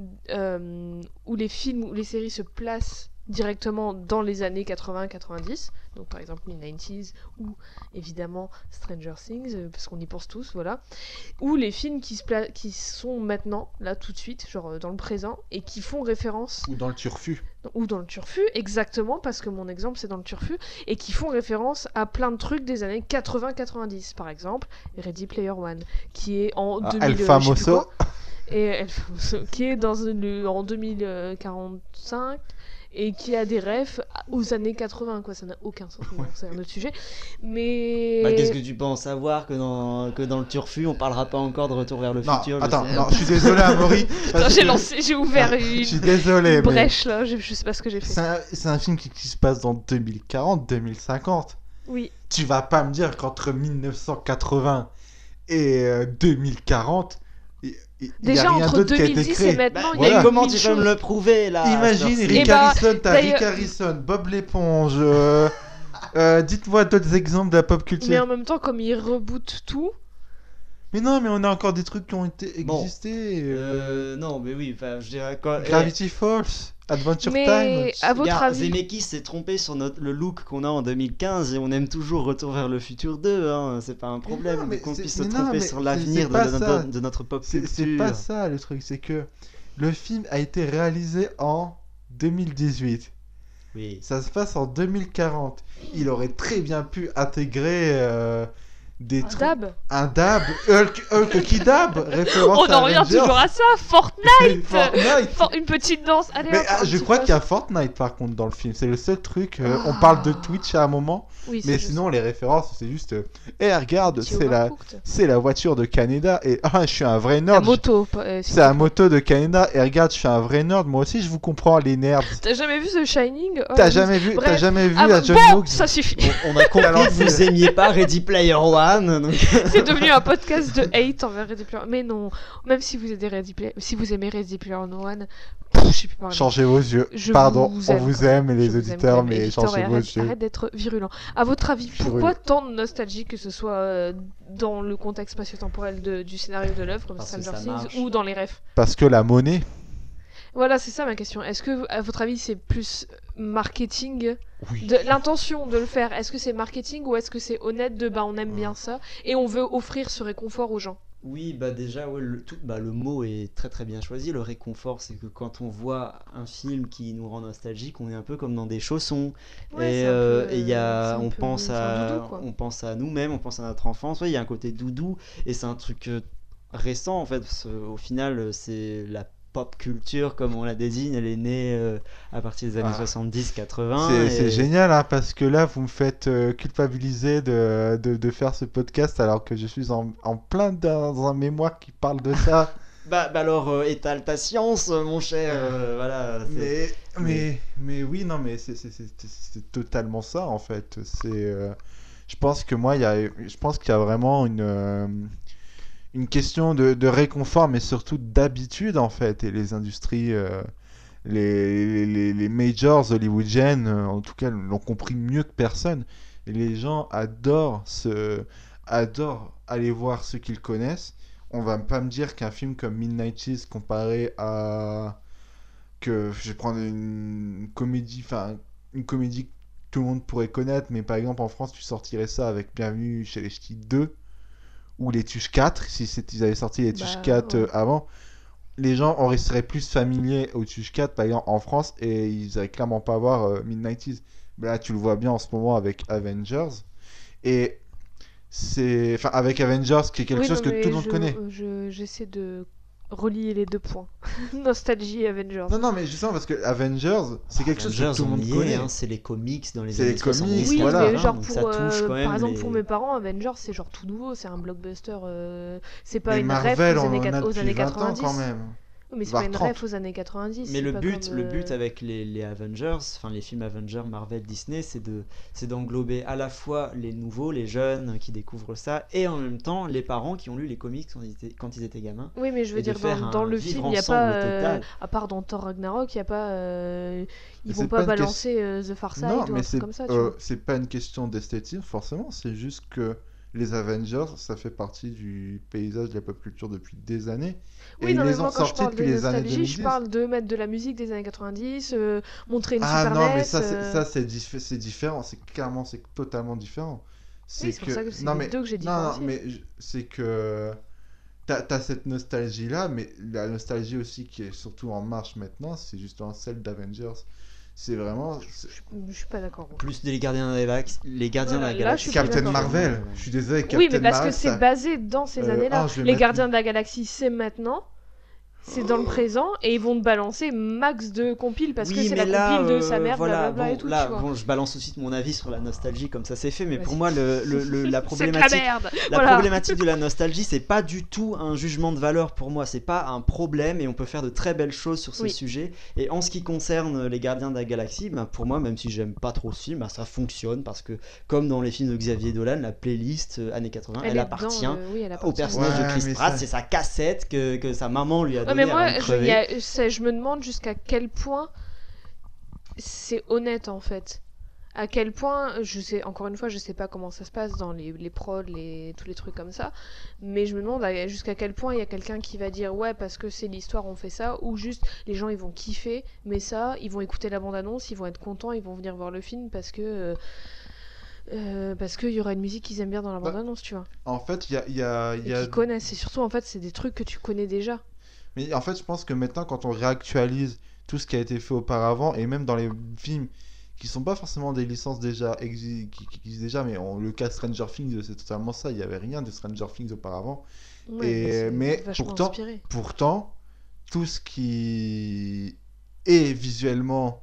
euh, où les films ou les séries se placent directement dans les années quatre-vingts quatre-vingt-dix, donc par exemple mid nineties ou évidemment Stranger Things, euh, parce qu'on y pense tous, voilà, ou les films qui, se pla- qui sont maintenant, là tout de suite, genre euh, dans le présent, et qui font référence, Ou dans le turfu. ou dans le turfu, exactement, parce que mon exemple c'est dans le turfu, et qui font référence à plein de trucs des années quatre-vingts quatre-vingt-dix, par exemple Ready Player One, qui est en Ah, deux mille, El euh, je sais plus Famoso. quoi, et El Famoso, qui est dans le, en deux mille quarante-cinq, et qui a des refs aux années quatre-vingts, quoi, ça n'a aucun sens, mais bon, c'est un autre sujet. Mais... Bah, qu'est-ce que tu penses savoir que dans, que dans le turfu, on parlera pas encore de Retour vers le Non, futur? je attends, sais. non, je suis désolé, Amaury. Putain, parce j'ai que- lancé, j'ai ouvert Ah, une, Je suis désolé, une mais brèche là, je, je sais pas ce que j'ai fait. c'est un, c'est un film qui, qui se passe dans deux mille quarante, deux mille cinquante. Oui. Tu vas pas me dire qu'entre mille neuf cent quatre-vingts et euh, deux mille quarante, il il y a Déjà rien entre d'autre qui a été deux mille dix créé. et maintenant, il y Voilà. a eu Comment mille tu peux me choses. le prouver là? Imagine Spencer Rick Eh bah, Harrison, t'as d'ailleurs- Rick Harrison, Bob l'éponge. euh, euh, Dites-moi d'autres exemples de la pop culture. Mais en même temps, comme ils rebootent tout, Mais non, mais on a encore des trucs qui ont été Bon. existé. euh, Euh, non, mais oui, enfin, je dirais quoi. Gravity Falls, Adventure mais Time. à votre Regarde, avis, Zemeckis s'est trompé sur notre, le look qu'on a en deux mille quinze et on aime toujours Retour vers le futur deux, hein, c'est pas un problème non, mais qu'on c'est- puisse se mais non, tromper mais sur c'est- l'avenir c'est de, pas de- de- ça. de notre pop C'est culture. c'est pas ça le truc, c'est que le film a été réalisé en deux mille dix-huit. Oui. Ça se passe en deux mille quarante. Il aurait très bien pu intégrer euh, des un trucs. dab. Un dab, Hulk, Hulk qui dab, référence On à en revient Avengers. toujours à ça, Fortnite. Fortnite. For- Une petite danse, allez Mais hop, ah, un je petit crois post. qu'il y a Fortnite par contre dans le film. C'est le seul truc. euh, On Ah. parle de Twitch à un moment, Oui, mais c'est juste- sinon les références c'est juste. Euh, Eh regarde, Petit c'est la, overcooked. c'est la voiture de Canada et ah je suis un vrai La nerd. moto. pas- euh, C'est la moto de Canada et regarde, je suis un vrai nerd. Moi aussi je vous comprends les nerds. T'as jamais vu The Shining? Oh, T'as oui. jamais vu, t'as Bref. jamais vu Ah, la bon, John Hughes. ça suffit. On a compris lancé. que vous aimiez pas Ready Player One. Donc... C'est devenu un podcast de hate envers Ready Player One. Mais non, même si vous aimez Ready Player, si vous aimez Ready Player One, pff, je sais plus parler. Changez vos yeux. Je Pardon, vous on aime, vous quoi. aime Je les vous aime, auditeurs, vous aime. Et mais Victor, changez et vos arrête, yeux. arrête d'être virulent. À votre avis, Je suis pourquoi virulent. tant de nostalgie, que ce soit euh, dans le contexte spatio-temporel de- du scénario de l'œuvre, comme Parce que Stranger ça Things, marche. ou dans les refs? Parce que la monnaie. Voilà, c'est ça ma question. Est-ce que, à votre avis, c'est plus marketing, Oui. de l'intention de le faire? Est-ce que c'est marketing ou est-ce que c'est honnête de bah on aime bien ça et on veut offrir ce réconfort aux gens? Oui, bah déjà, ouais, le, tout, bah, le mot est très très bien choisi. Le réconfort, c'est que quand on voit un film qui nous rend nostalgique, on est un peu comme dans des chaussons. Ouais, et c'est un euh, peu, et il y euh, a, c'est un on peu- pense c'est un à, doudou, quoi. on pense à nous-mêmes, on pense à notre enfance. Ouais, il y a un côté doudou et c'est un truc euh, récent en fait. Parce que, au final, euh, c'est la pop culture comme on la désigne. Elle est née euh, à partir des années Ah. soixante-dix quatre-vingts. C'est et- c'est génial hein, parce que là vous me faites euh, culpabiliser de, de, de faire ce podcast alors que je suis en, en plein dans un mémoire qui parle de ça. Bah, bah alors, euh, étale ta science, euh, mon cher. euh, voilà. c'est- mais, mais, mais oui, non, mais c'est c'est- c'est- c'est- c'est totalement ça en fait. C'est, euh, je pense que moi, il y a, je pense qu'il y a vraiment une, euh, une question de, de réconfort, mais surtout d'habitude en fait. Et les industries, euh, les, les, les majors hollywoodiennes, euh, en tout cas, l'ont compris mieux que personne. Et les gens adorent se adore aller voir ceux qui le connaissent. On va pas me dire qu'un film comme Midnight Cheese comparé à que je vais prendre une comédie, enfin une comédie que tout le monde pourrait connaître, mais par exemple en France tu sortirais ça avec Bienvenue chez les Ch'tis deux ou Les Tuches quatre, si ils avaient sorti Les Tuches Bah, quatre ouais. euh, avant, les gens en resteraient plus familiers aux Tuches quatre par exemple en France et ils allaient clairement pas voir euh, Midnight Cheese. Mais là tu le vois bien en ce moment avec Avengers et c'est enfin avec Avengers qui est quelque Oui, chose non, que mais tout le monde je- connaît. je- J'essaie de relier les deux points. Nostalgie et Avengers. Non non mais justement parce que Avengers c'est quelque chose que Avengers, tout le on monde y est, connaît. hein, c'est les comics dans les C'est années les comics, soixante-dix, Oui, voilà. mais genre donc pour, ça touche euh, quand même par exemple les- pour mes parents, Avengers c'est genre tout nouveau, c'est un blockbuster, euh, c'est pas Mais une Marvel ref aux on années, en quat- a aux depuis années vingt ans quatre-vingt-dix. quand même. Oui, mais c'est voire pas une trente. ref aux années quatre-vingt-dix. Mais c'est le pas but, comme, le euh, but avec les, les Avengers, enfin les films Avengers, Marvel, Disney, c'est de, c'est d'englober à la fois les nouveaux, les jeunes qui découvrent ça, et en même temps les parents qui ont lu les comics quand ils étaient, quand ils étaient gamins. Oui, mais je veux et de dire, faire dans, un dans le vivre film, il n'y a ensemble pas. euh, total. à part dans Thor Ragnarok, il n'y a pas. euh, ils Mais vont c'est pas, pas une balancer euh, The Far Side Non, ou mais un c'est truc comme ça, tu euh, vois. c'est pas une question d'esthétique forcément, c'est juste que les Avengers, ça fait partie du paysage de la pop culture depuis des années. Oui, et non, ils mais les moi, ont quand je sortis parle de depuis les années deux nostalgie, mille je dix. parle de mettre de la musique des années quatre-vingt-dix, euh, montrer une Ah Super non, N E S. mais ça, c'est, euh, ça c'est, dif- c'est différent, c'est clairement, c'est totalement différent. Oui, c'est pour ça que c'est non, les mais... deux que j'ai non, non, différenciés. mais je- c'est que t'as, t'as cette nostalgie-là, mais la nostalgie aussi qui est surtout en marche maintenant, c'est justement celle d'Avengers. C'est vraiment... c'est- Je suis pas d'accord. moi. Plus les gardiens de la galaxie, les gardiens Voilà, de la là, galaxie. je suis plus Captain d'accord. Marvel, je suis désolé, Captain Oui, mais parce Marvel, que c'est ça- basé dans ces Euh, années-là. ah, je vais Les mettre- Gardiens de la Galaxie, c'est maintenant. C'est dans le présent et ils vont te balancer max de compiles parce que Oui, c'est mais la là, compile de sa euh, mère, voilà, blablabla bon, et tout. là, tu vois. bon, je balance aussi mon avis sur la nostalgie comme ça c'est fait, mais Vas-y. pour moi, le, le- le- la C'est de la problématique, merde. la Voilà. problématique de la nostalgie, c'est pas du tout un jugement de valeur pour moi. C'est pas un problème et on peut faire de très belles choses sur ce Oui. sujet. Et en ce qui concerne les Gardiens de la Galaxie, ben, pour moi, même si j'aime pas trop ce film, ben, ça fonctionne parce que, comme dans les films de Xavier Dolan, la playlist euh, années quatre-vingts, elle, est appartient dedans, euh, oui, elle au appartient. personnage Ouais, de Chris mais Pratt. ça- C'est sa cassette que, que sa maman lui a Ouais, donnée mais moi, avant de je, crever. y a- c'est- je me demande jusqu'à quel point c'est honnête en fait. À quel point, je sais, encore une fois, je sais pas comment ça se passe dans les, les prods, les, tous les trucs comme ça, mais je me demande à- jusqu'à quel point il y a quelqu'un qui va dire ouais, parce que c'est l'histoire, on fait ça, ou juste les gens ils vont kiffer, mais ça, ils vont écouter la bande-annonce, ils vont être contents, ils vont venir voir le film parce que. euh, euh, parce qu'il y aura une musique qu'ils aiment bien dans la Bah, bande-annonce, tu vois. En fait, il y a... il y a, il Et y a... qu'ils connaissent. Et surtout, en fait, c'est des trucs que tu connais déjà. Mais en fait, je pense que maintenant, quand on réactualise tout ce qui a été fait auparavant, et même dans les films qui sont pas forcément des licences déjà exi- qui, qui existent déjà, mais on, le cas Stranger Things, c'est totalement ça. Il y avait rien de Stranger Things auparavant. Ouais, et c'est mais vachement pourtant, inspiré. pourtant, tout ce qui est visuellement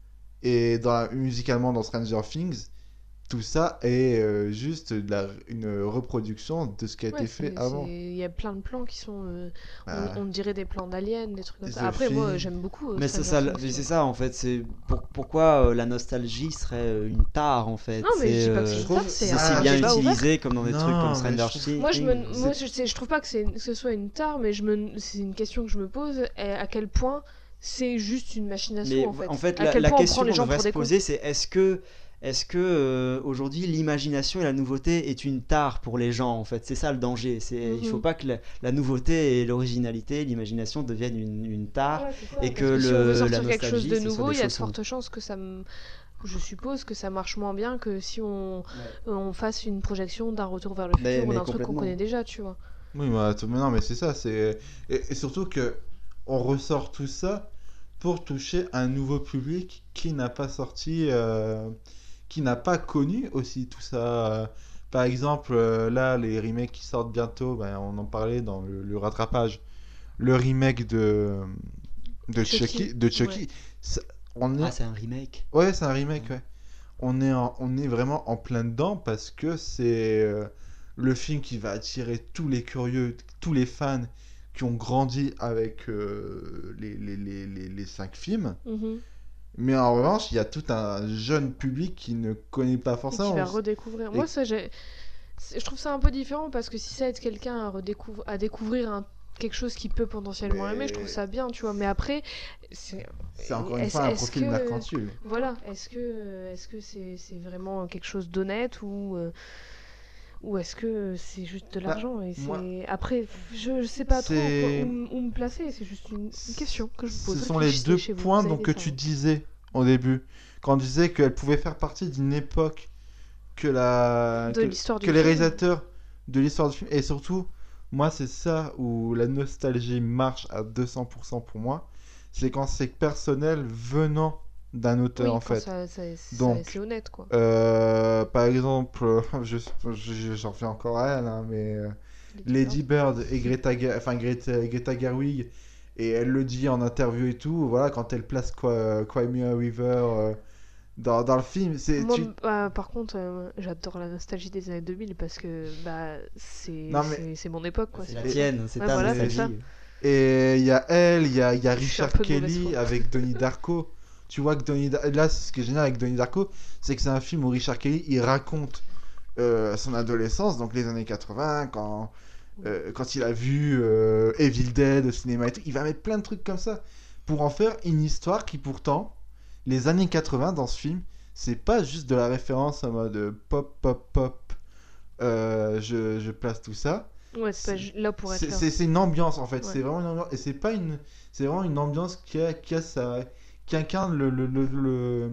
et dans la- musicalement dans Stranger Things, tout ça est euh, juste de la- une reproduction de ce qui a Ouais, été c'est- fait avant. c'est- Il y a plein de plans qui sont. euh, Bah, on, on dirait des plans d'aliens, des trucs comme The ça. Après, moi, Thing. j'aime beaucoup. euh, Mais c'est Stranger ça, Things, mais tu c'est vois. ça en fait. C'est pour, pourquoi euh, la nostalgie serait euh, une tare en fait. Non, mais je dis pas que c'est euh, une tare, c'est c'est un si bien débat ouvert. utilisé comme dans des Non, trucs comme mais Stranger je trouve- Things. Moi, je, me, C'est- moi je, sais- je trouve pas que, c'est, que ce soit une tare, mais je me, c'est une question que je me pose. est à quel point c'est juste une machination Mais en fait. à la, quel la point on question prend les qu'on gens devrait pour se des cons. poser, c'est est-ce que, est-ce que euh, aujourd'hui l'imagination et la nouveauté est une tare pour les gens en fait. C'est ça le danger. C'est, Mhm. il faut pas que la, la nouveauté et l'originalité, l'imagination deviennent une, une tare. Ouais, c'est ça, et parce que si on veut le- sortir la quelque chose nostalgie, de ce soit nouveau, des il y a de chaussons. fortes chances que ça me... Je suppose que ça marche moins bien que si on, on fasse une projection d'un retour vers le futur Mais- ou mais d'un truc qu'on complètement. connaît déjà, tu vois. Oui, mais, attends, mais non, mais c'est ça. C'est... Et, et surtout que on ressort tout ça pour toucher un nouveau public qui n'a pas sorti, euh, qui n'a pas connu aussi tout ça. Euh, Par exemple, euh, là, les remakes qui sortent bientôt, ben, on en parlait dans le, le rattrapage. Le remake de, de Chucky. Chucky, de Chucky, Ouais. ça- on est... Ah, c'est un remake. Ouais, c'est un remake, ouais. On est, en- on est vraiment en plein dedans parce que c'est euh, le film qui va attirer tous les curieux, tous les fans qui ont grandi avec euh, les, les, les, les, les cinq films. Mhm. Mais en revanche, il y a tout un jeune public qui ne connaît pas Et forcément. qui va redécouvrir. Moi, Et- ça, j'ai... c'est- je trouve ça un peu différent parce que si ça aide quelqu'un à, redécouvrir, à découvrir un... quelque chose qu'il peut potentiellement Mais- aimer, je trouve ça bien, tu vois. Mais après, c'est, C'est encore une est-ce- fois un est-ce profil que- mercantile. Voilà, est-ce que est-ce que c'est, c'est vraiment quelque chose d'honnête ou euh, ou est-ce que c'est juste de Bah, l'argent et moi- c'est... Après, je, je sais pas trop C'est- où, m- où me placer, c'est juste une, une question que je vous pose. Ce sont les Réfléchissez deux chez vous, points vous avez donc, des que tu cerveaux. disais au début. Quand tu disais qu'elle pouvait faire partie d'une époque que, la... De que, l'histoire du que les film. réalisateurs de l'histoire du film. Et surtout, moi, c'est ça où la nostalgie marche à deux cents pour cent pour moi. C'est quand c'est personnel venant d'un auteur, Oui, en quand fait. ça- ça- ça- Donc, c'est honnête, quoi. euh, par exemple, euh, je, je- j'en reviens encore à elle, hein, mais euh, Lady Bird et Greta, Ga- enfin, Greta, Greta Gerwig, et elle le dit en interview et tout, voilà, quand elle place Qua- Cry Me a River euh, dans, dans le film, c'est... Moi, tu- bah, par contre, euh, j'adore la nostalgie des années deux mille parce que bah, c'est Non, mais- c'est- c'est mon époque, quoi. C'est la tout. tienne, c'est Ouais, ta voilà, c'est nostalgie. ça. Et il y a elle, il y a, il y a Je suis un Richard peu de mauvaise Kelly foi. avec Donnie Darko. Tu vois que Donnie Dar- là, ce qui est génial avec Donnie Darko, c'est que c'est un film où Richard Kelly, il raconte euh, son adolescence, donc les années quatre-vingts, quand, euh, quand il a vu euh, Evil Dead au cinéma et tout. Il va mettre plein de trucs comme ça pour en faire une histoire qui pourtant, les années quatre-vingts dans ce film, c'est pas juste de la référence en mode euh, pop, pop, pop, euh, je, je place tout ça. Ouais, c'est pas ju- là pour être C'est- là. C'est c'est une ambiance en fait, Ouais. c'est vraiment une ambiance. Et c'est pas une. C'est vraiment une ambiance qui a, qui a sa. Qui incarne le, le, le, le-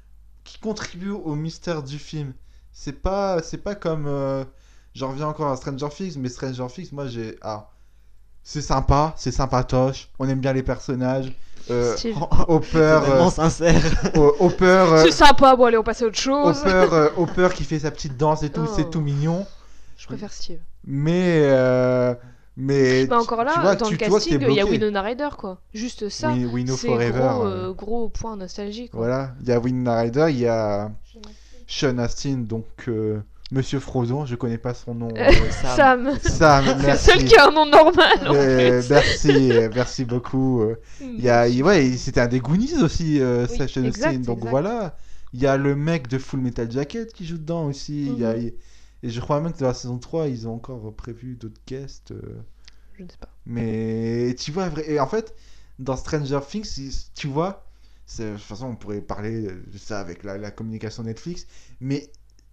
qui contribue au mystère du film. C'est pas. C'est pas comme. euh, J'en reviens encore à Stranger Things, mais Stranger Things, moi j'ai. Ah. C'est sympa, c'est sympatoche, on aime bien les personnages. Euh, Steve. Hopper. C'est vraiment euh, sincère. Ho- Hopper. euh, C'est sympa, bon allez, on passe à autre chose. Hopper, euh, Hopper qui fait sa petite danse et tout, Oh. c'est tout mignon. Je préfère Steve. Mais. euh, Mais. Bah tu- encore là, tu vois, dans tu- le tu vois que casting, t'es il y a bloqué. Winona Ryder, quoi. Juste ça, We- We Know c'est Forever, gros, euh. euh, gros point nostalgie, quoi. Voilà, il y a Winona Ryder, il y a Sean Astin, donc euh, Monsieur Frodon, je connais pas son nom. Euh, Sam. Sam, C'est le merci. seul qui a un nom normal, en Euh, plus. merci, euh, merci beaucoup. euh. Il y a, il- ouais, c'était un des Goonies aussi, euh, Oui, ça, Sean exact, Astin, donc exact. voilà. Il y a le mec de Full Metal Jacket qui joue dedans aussi. il y a, Mhm. il- et je crois même que dans la saison trois, ils ont encore prévu d'autres guests. euh. Je ne sais pas. Mais tu vois, vrai- et en fait, dans Stranger Things, il- tu vois, c'est- de toute façon, on pourrait parler de ça avec la, la communication Netflix, mais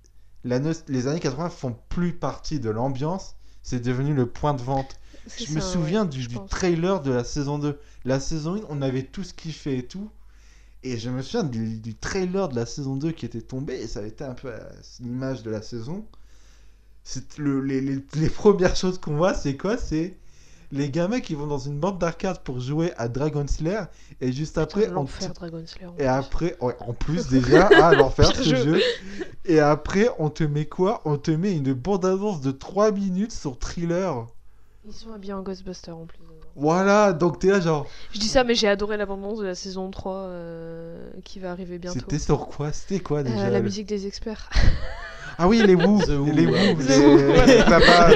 la nos- les années quatre-vingts font plus partie de l'ambiance, c'est devenu le point de vente. C'est Je me ça, souviens ouais, du, je du pense. trailer de la saison deux. La saison un, on avait tous kiffé et tout. Et je me souviens du, du trailer de la saison deux qui était tombé, et ça avait été un peu à l'image de la saison. C'est le, les, les, les premières choses qu'on voit, c'est quoi? C'est les gamins qui vont dans une bande d'arcade pour jouer à Dragon Slayer, et juste après, on L'enfer te- Dragon Slayer. en et plus. après, ouais, en plus déjà, ah, l'enfer Pire ce jeu. jeu. Et après, on te met quoi? On te met une bande-annonce de trois minutes sur Thriller. Ils sont habillés en Ghostbuster en plus. Voilà, donc t'es là genre. Je dis ça, mais j'ai adoré l'abondance de la saison trois euh, qui va arriver bientôt. C'était sur quoi? C'était quoi Euh, déjà la le- musique des experts. Ah oui, les Who, The Who, les ouais. Who, The les- Who, voilà. Baba,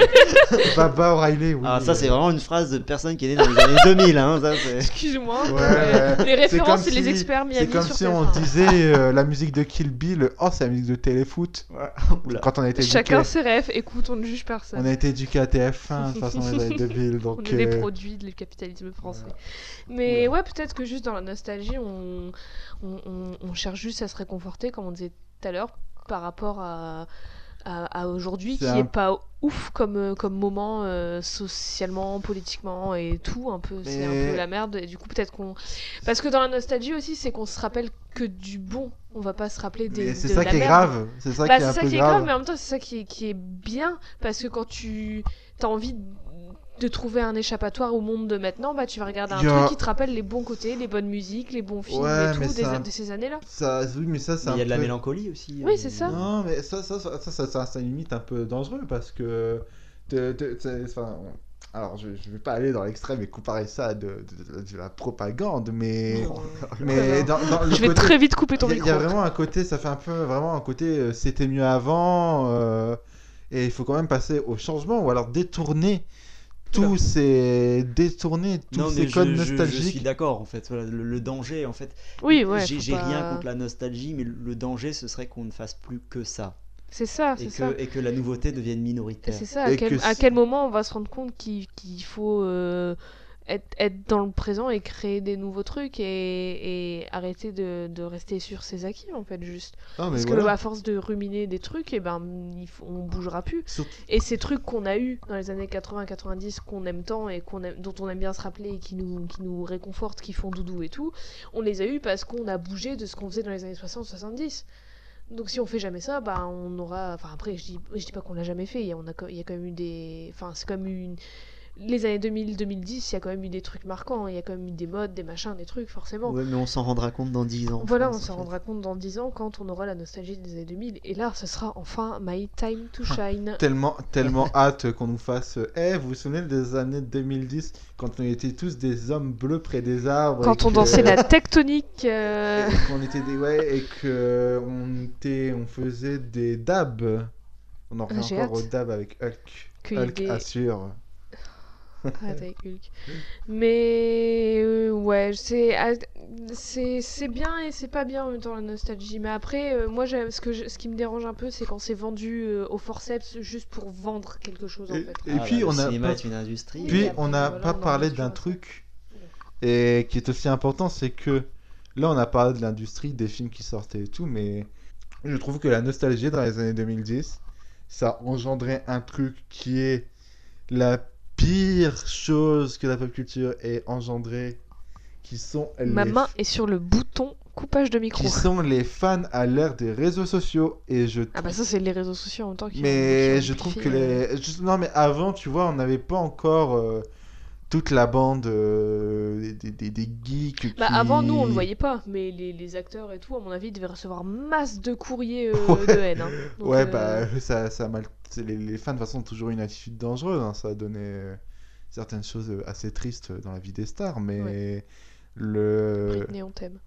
Baba O'Reilly, oui. Ah, ça, c'est vraiment une phrase de personne qui est née dans les années deux mille. Hein, ça, c'est... Excuse-moi. Ouais, euh, ouais. les références, comme c'est les si- experts Miami C'est comme sur si T F un. on disait euh, la musique de Kill Bill, oh, c'est la musique de Téléfoot. Oula. Quand on a été Chacun éduqué, ses rêves, écoute, on ne juge personne. on a été éduqué à T F un de toute façon les années deux mille, donc. On est les euh, produits du capitalisme français. Mais ouais, peut-être que juste dans la nostalgie, on, on, on- on cherche juste à se réconforter, comme on disait tout à l'heure, par rapport à, à, à aujourd'hui, qui C'est est un- pas ouf comme, euh, comme moment euh, socialement, politiquement et tout. Un peu, c'est un Mais- peu la merde. Et du coup, peut-être qu'on. Parce que dans la nostalgie aussi, c'est qu'on se rappelle que du bon. On va pas se rappeler des. Mais c'est de ça la qui est merde. grave. C'est ça Bah, qui est un ça peu qui est grave. grave, mais en même temps, c'est ça qui est, qui est bien, parce que quand tu as envie de trouver un échappatoire au monde de maintenant, bah tu vas regarder un Il y a- truc qui te rappelle les bons côtés, les bonnes musiques, les bons films Ouais, et mais tout des- ça- de ces années-là. Ça, oui, mais ça, c'est Mais un il y a de la peu- mélancolie aussi. Oui, euh, c'est ça. Non, mais ça, ça, ça, ça, ça, ça, ça limite un peu dangereux parce que. te- te- te- enfin, alors, je, je vais pas aller dans l'extrême et comparer ça à de, de- de- de la propagande, mais. Non. mais dans, dans le Je vais côté- très vite couper ton il y a- micro. Il y a vraiment un côté, ça fait un peu vraiment un côté euh, c'était mieux avant, euh, et il faut quand même passer au changement ou alors détourner tous ces détourner tous Non, ces mais je, codes je- je suis nostalgiques. d'accord en fait. Voilà, le, le danger en fait. Oui, ouais, J'ai faut j'ai pas- rien contre la nostalgie, mais le danger ce serait qu'on ne fasse plus que ça. C'est ça, Et c'est ça. que, et que la nouveauté devienne Et minoritaire. c'est ça, à Et quel, que à si- quel moment on va se rendre compte qu'il qu'il faut euh, être, être dans le présent et créer des nouveaux trucs et, et arrêter de, de rester sur ses acquis en fait juste. Non, mais Parce voilà. que à force de ruminer des trucs, et ben il faut, on bougera plus. Surtout- Et ces trucs qu'on a eu dans les années quatre-vingts quatre-vingt-dix qu'on aime tant et qu'on aime, dont on aime bien se rappeler et qui nous, qui nous réconfortent, qui font doudou et tout, on les a eu parce qu'on a bougé de ce qu'on faisait dans les années soixante soixante-dix. Donc si on fait jamais ça, bah on aura. Enfin après, je dis, je dis pas qu'on l'a jamais fait. Il y a, on a, il y a quand même eu des. Enfin c'est comme une. Les années deux mille deux mille dix, il y a quand même eu des trucs marquants. Il y a quand même eu des modes, des machins, des trucs forcément. Ouais, mais on s'en rendra compte dans dix ans. je Voilà, on pense, s'en en fait. rendra compte dans dix ans quand on aura la nostalgie des années deux mille. Et là, ce sera enfin my time to shine. Tellement, tellement hâte qu'on nous fasse. Eh, vous vous souvenez des années deux mille dix quand on était tous des hommes bleus près des arbres Quand et on que- dansait la tectonique. euh, et qu'on était des ouais et que on était, on faisait des dabs. On en Ah, revient j'ai encore hâte. au dab avec Hulk. Qu'il y ait Hulk des- assure. Arrête avec Hulk. Mais euh, ouais, c'est ah, c'est c'est bien et c'est pas bien en même temps la nostalgie. Mais après, euh, moi, j'aime- ce que je- ce qui me dérange un peu, c'est quand c'est vendu euh, au forceps juste pour vendre quelque chose en Et, fait. et Ah, puis bah, on le a cinéma pas- est une industrie. puis Et on après, n'a voilà, pas on en parlé revient d'un sur ça. truc et qui est aussi important, c'est que là on a parlé de l'industrie des films qui sortaient et tout, mais je trouve que la nostalgie dans les années deux mille dix, ça engendrait un truc qui est la pire chose que la pop culture ait engendré, qui sont Ma les main est sur le bouton coupage de micro. qui sont les fans à l'ère des réseaux sociaux et je Ah bah ça c'est les réseaux sociaux en même temps qui ont- mais qui ont je trouve que amplifié, euh, les juste- non mais avant tu vois on n'avait pas encore euh, toute la bande euh, des, des, des geeks Bah qui- avant nous on le voyait pas, mais les, les acteurs et tout à mon avis ils devaient recevoir masse de courriers euh, Ouais. de haine. hein. Donc, ouais euh, bah ça, ça a mal c'est- les, les fans de toute façon ont toujours une attitude dangereuse hein. Ça a donné euh, certaines choses euh, assez tristes dans la vie des stars mais Ouais. le Britney, on t'aime.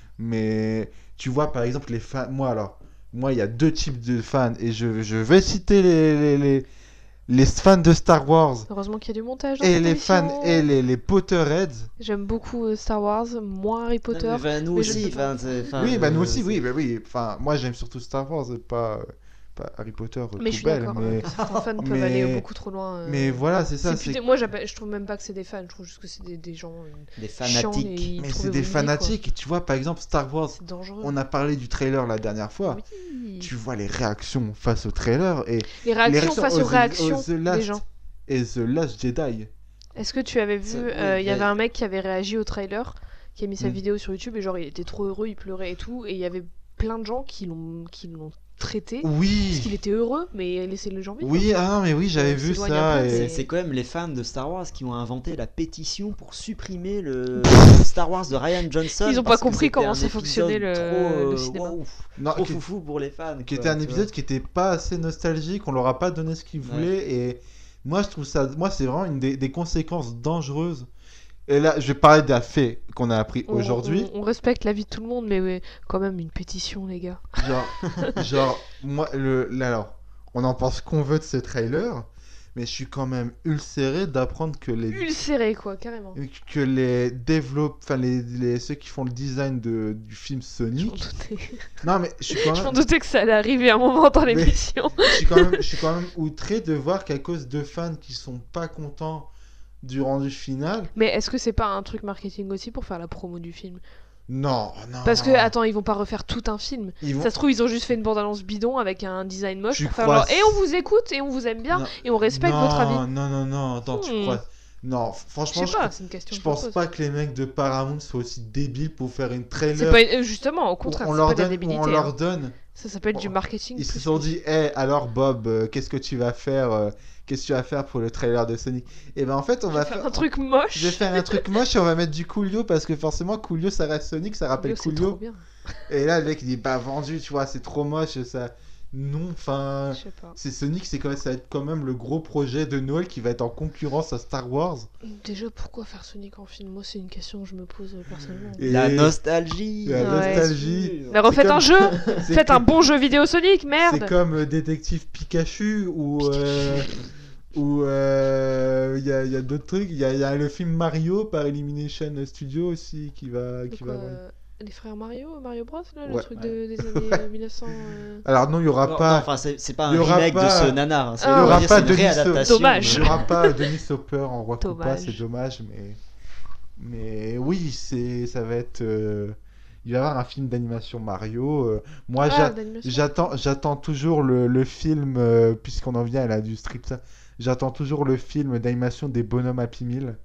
mais tu vois par exemple les fans moi alors moi il y a deux types de fans et je, je vais citer les, les, les, les fans de Star Wars Heureusement qu'il y a du montage. Dans et cette les fans émission. et les, les Potterheads. J'aime beaucoup euh, Star Wars, moins Harry Potter. Non, mais, enfin, nous mais je aussi, sais pas. enfin, c'est- enfin, Oui, bah nous euh, aussi, c'est- oui, bah oui. Enfin, moi j'aime surtout Star Wars, et pas, pas Harry Potter. euh, Mais je tout suis belle, d'accord. mais... euh, que certains fans peuvent mais- aller beaucoup trop loin. euh, Mais voilà, c'est ça. c'est c'est- plutôt- Moi j'appelle- je trouve même pas que c'est des fans, je trouve juste que c'est des, des gens. euh, Des chiants fanatiques. et ils Mais trouvent c'est des vulgaires, quoi. fanatiques. Et tu vois, par exemple, Star Wars, C'est dangereux. on a parlé du trailer la dernière fois. Oui. Tu vois les réactions face au trailer et Les réactions face aux The- réactions The Last- des gens. Et The Last Jedi. Est-ce que tu avais vu, Ça- euh, il y oui, avait mais- un mec qui avait réagi au trailer, qui a mis sa Mm. vidéo sur YouTube et genre il était trop heureux, il pleurait et tout, et il y avait plein de gens qui l'ont qui l'ont traité parce Oui. qu'il était heureux, mais laissez-le gens vivre. Oui, ah non, mais oui, j'avais Euh, vu s'éloigne ça. un peu, Et... C'est- C'est quand même les fans de Star Wars qui ont inventé la pétition pour supprimer le Star Wars de Ryan Johnson. Ils ont pas parce que compris c'était comment un ça épisode fonctionnait le- trop, le euh, cinéma. waouh, Non, trop qui- foufou pour les fans. qui quoi, était un tu épisode vois. qui était pas assez nostalgique, on leur a pas donné ce qu'ils voulaient et moi je trouve ça moi c'est vraiment une des, des conséquences dangereuses. Et là, je vais parler d'un fait qu'on a appris On- aujourd'hui. On, on respecte la vie de tout le monde, mais ouais, quand même une pétition, les gars. Genre, genre moi le là, alors, on en pense qu'on veut de ce trailer, mais je suis quand même ulcéré d'apprendre que les Ulcéré, quoi, carrément. que les développent enfin les, les ceux qui font le design de, du film Je m'en Sonic. doutais. Non mais je suis quand Je m'en même doutais que ça allait arriver à un moment dans Mais- l'émission. je suis quand même, je suis quand même outré de voir qu'à cause de fans qui sont pas contents du rendu final. Mais est-ce que c'est pas un truc marketing aussi pour faire la promo du film? Non, non. Parce que, attends, ils vont pas refaire tout un film. Ils vont- Ça se trouve, ils ont juste fait une bande-annonce bidon avec un design moche Tu pour faire crois- genre, et on vous écoute, et on vous aime bien, Non. et on respecte non, votre avis. Non, non, non, attends, tu Hmm. crois. Non, Je franchement, sais je, pas, c'est une question je que je me pense pose. pas que les mecs de Paramount soient aussi débiles pour faire une C'est trailer. pas une- euh, justement, au où contraire, on c'est leur pas de la donne, où débilité. on leur hein. donne. Ça s'appelle du marketing. Ils se plus sont plus. dit, hé, alors Bob, euh, qu'est-ce que tu vas faire euh, Qu'est-ce que tu vas faire pour le trailer de Sonic? Et ben en fait, on va Faire faire. un truc moche. Je vais faire un truc moche et on va mettre du Coolio parce que forcément Coolio ça reste Sonic, ça rappelle Yo, c'est Coolio. trop bien. Et là le mec il dit bah vendu, tu vois, c'est trop moche ça. Non, enfin Je sais pas. c'est Sonic, c'est quand même, ça va être quand même le gros projet de Noël qui va être en concurrence à Star Wars. Déjà, pourquoi faire Sonic en film? Moi, c'est une question que je me pose euh, personnellement. Et La nostalgie. la Ouais. nostalgie. Mais refaites C'est un comme- jeu. c'est Faites un comme- bon jeu vidéo Sonic, merde. C'est comme euh, Détective Pikachu ou euh, ou euh, il y a, il y a d'autres trucs. Il y a, il y a le film Mario par Elimination Studio aussi qui va De qui quoi, va. avoir- euh, Les frères Mario, Mario Bros, là, le Ouais. truc de- des années mille neuf cents. euh. Alors non, il y aura Non, pas. non, enfin, c'est c'est pas il y un aura remake pas- de ce nanar. hein, c'est- Ah. Il y on va aura dire, pas c'est une Denis Sau- réadaptation. Dommage. Il n'y aura pas Denis Hopper en roi Koopa, Dommage. c'est dommage, mais Mais oui, c'est, ça va être. euh, Il va y avoir un film d'animation Mario. euh, Moi, Ah, j'a- d'animation. j'attends, j'attends toujours le, le film, euh, puisqu'on en vient à l'industrie de ça. J'attends toujours le film d'animation des bonhommes Happy Meal.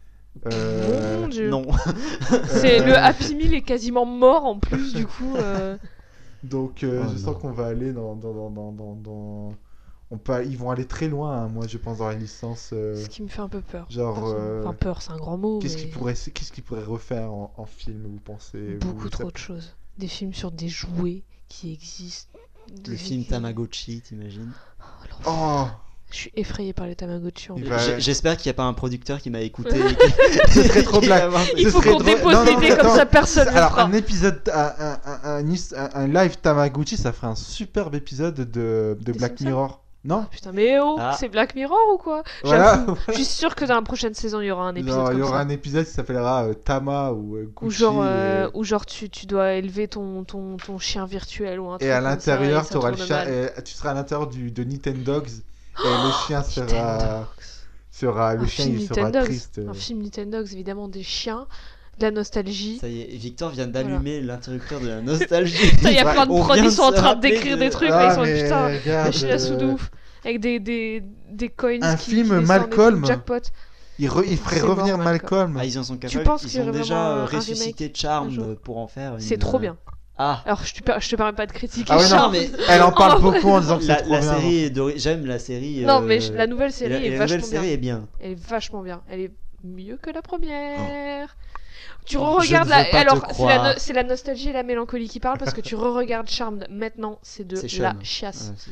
Euh, Mon Dieu. Non. C'est euh, le Happy Meal est quasiment mort en plus du coup. euh, Donc, euh, Oh je non. sens qu'on va aller dans, dans, dans, dans, dans, dans- On peut... Ils vont aller très loin, hein, moi, je pense, dans la licence. euh, Ce qui me fait un peu peur. Genre, personnellement. euh, Enfin peur, c'est un grand mot. Qu'est-ce mais qu'ils pourraient... qu'est-ce qu'ils pourraient refaire en, en film, vous pensez Beaucoup vous, trop ça- de choses. Des films sur des jouets qui existent. Le Des- film Tamagotchi, t'imagines? Oh, Je suis effrayée par les Tamagotchi en Il fait. va- J'ai- J'espère qu'il n'y a pas un producteur qui m'a écouté. et qui- ce serait trop qui va blague. avoir- Il Ce faut serait qu'on drôle- dépose Non, non, l'idée mais comme attends. ça, personne le Alors, fera. un épisode, un, un, un, un, his- un- un live Tamagotchi, ça ferait un superbe épisode de, de Des Black Simpsons Mirror. Non? Putain, mais oh, Ah. c'est Black Mirror ou quoi? Voilà. J'avoue, je suis sûre que dans la prochaine saison, il y aura un épisode Non, il y comme aura ça. un épisode qui s'appellera euh, Tama ou euh, Ou Gucci. genre, euh, et... ou genre tu, tu dois élever ton, ton, ton chien virtuel ou un truc et à comme ça, l'intérieur, et ça t'auras le tourne chien, mal. et tu seras à l'intérieur du, de Nintendogs et le chien sera, Nintendogs. sera le Un chien film il sera Nintendogs. triste. Un film Nintendogs, évidemment, des chiens, de la nostalgie. Ça y est, Victor vient d'allumer l'interrupteur de la nostalgie. Putain, il y a plein de On prods, vient ils sont en se train de rappeler décrire de- des trucs, Ah, là, ils sont mais putain, regarde, machine à sous de euh, ouf. Avec des, des, des coins Un qui, film qui descendent, Malcolm. des jackpots. Il, re- il ferait C'est mort, revenir Malcolm. Malcolm. Ah, ils en sont Tu capables. penses qu'il y Ils aurait ont déjà vraiment un- euh, un ressuscité remake un Charmed jour pour en faire. C'est une, trop euh, bien. Ah, Alors, je te, per- je te permets pas de critiquer Ah ouais, non, Charmed. mais- Elle en parle Oh, beaucoup en disant que c'est la, trop la bien. série est d'ori- j'aime la série. Non, euh, mais je- la nouvelle série et la, est et la vachement nouvelle bien. série est bien. Elle est vachement bien. Elle est mieux que la première. Tu Oh, re-regardes je ne la. veux pas te Alors, c'est la, croire. no- c'est la nostalgie et la mélancolie qui parlent parce que tu re-regardes Charmed maintenant, c'est de C'est la chum. chiasse. Ouais, c'est-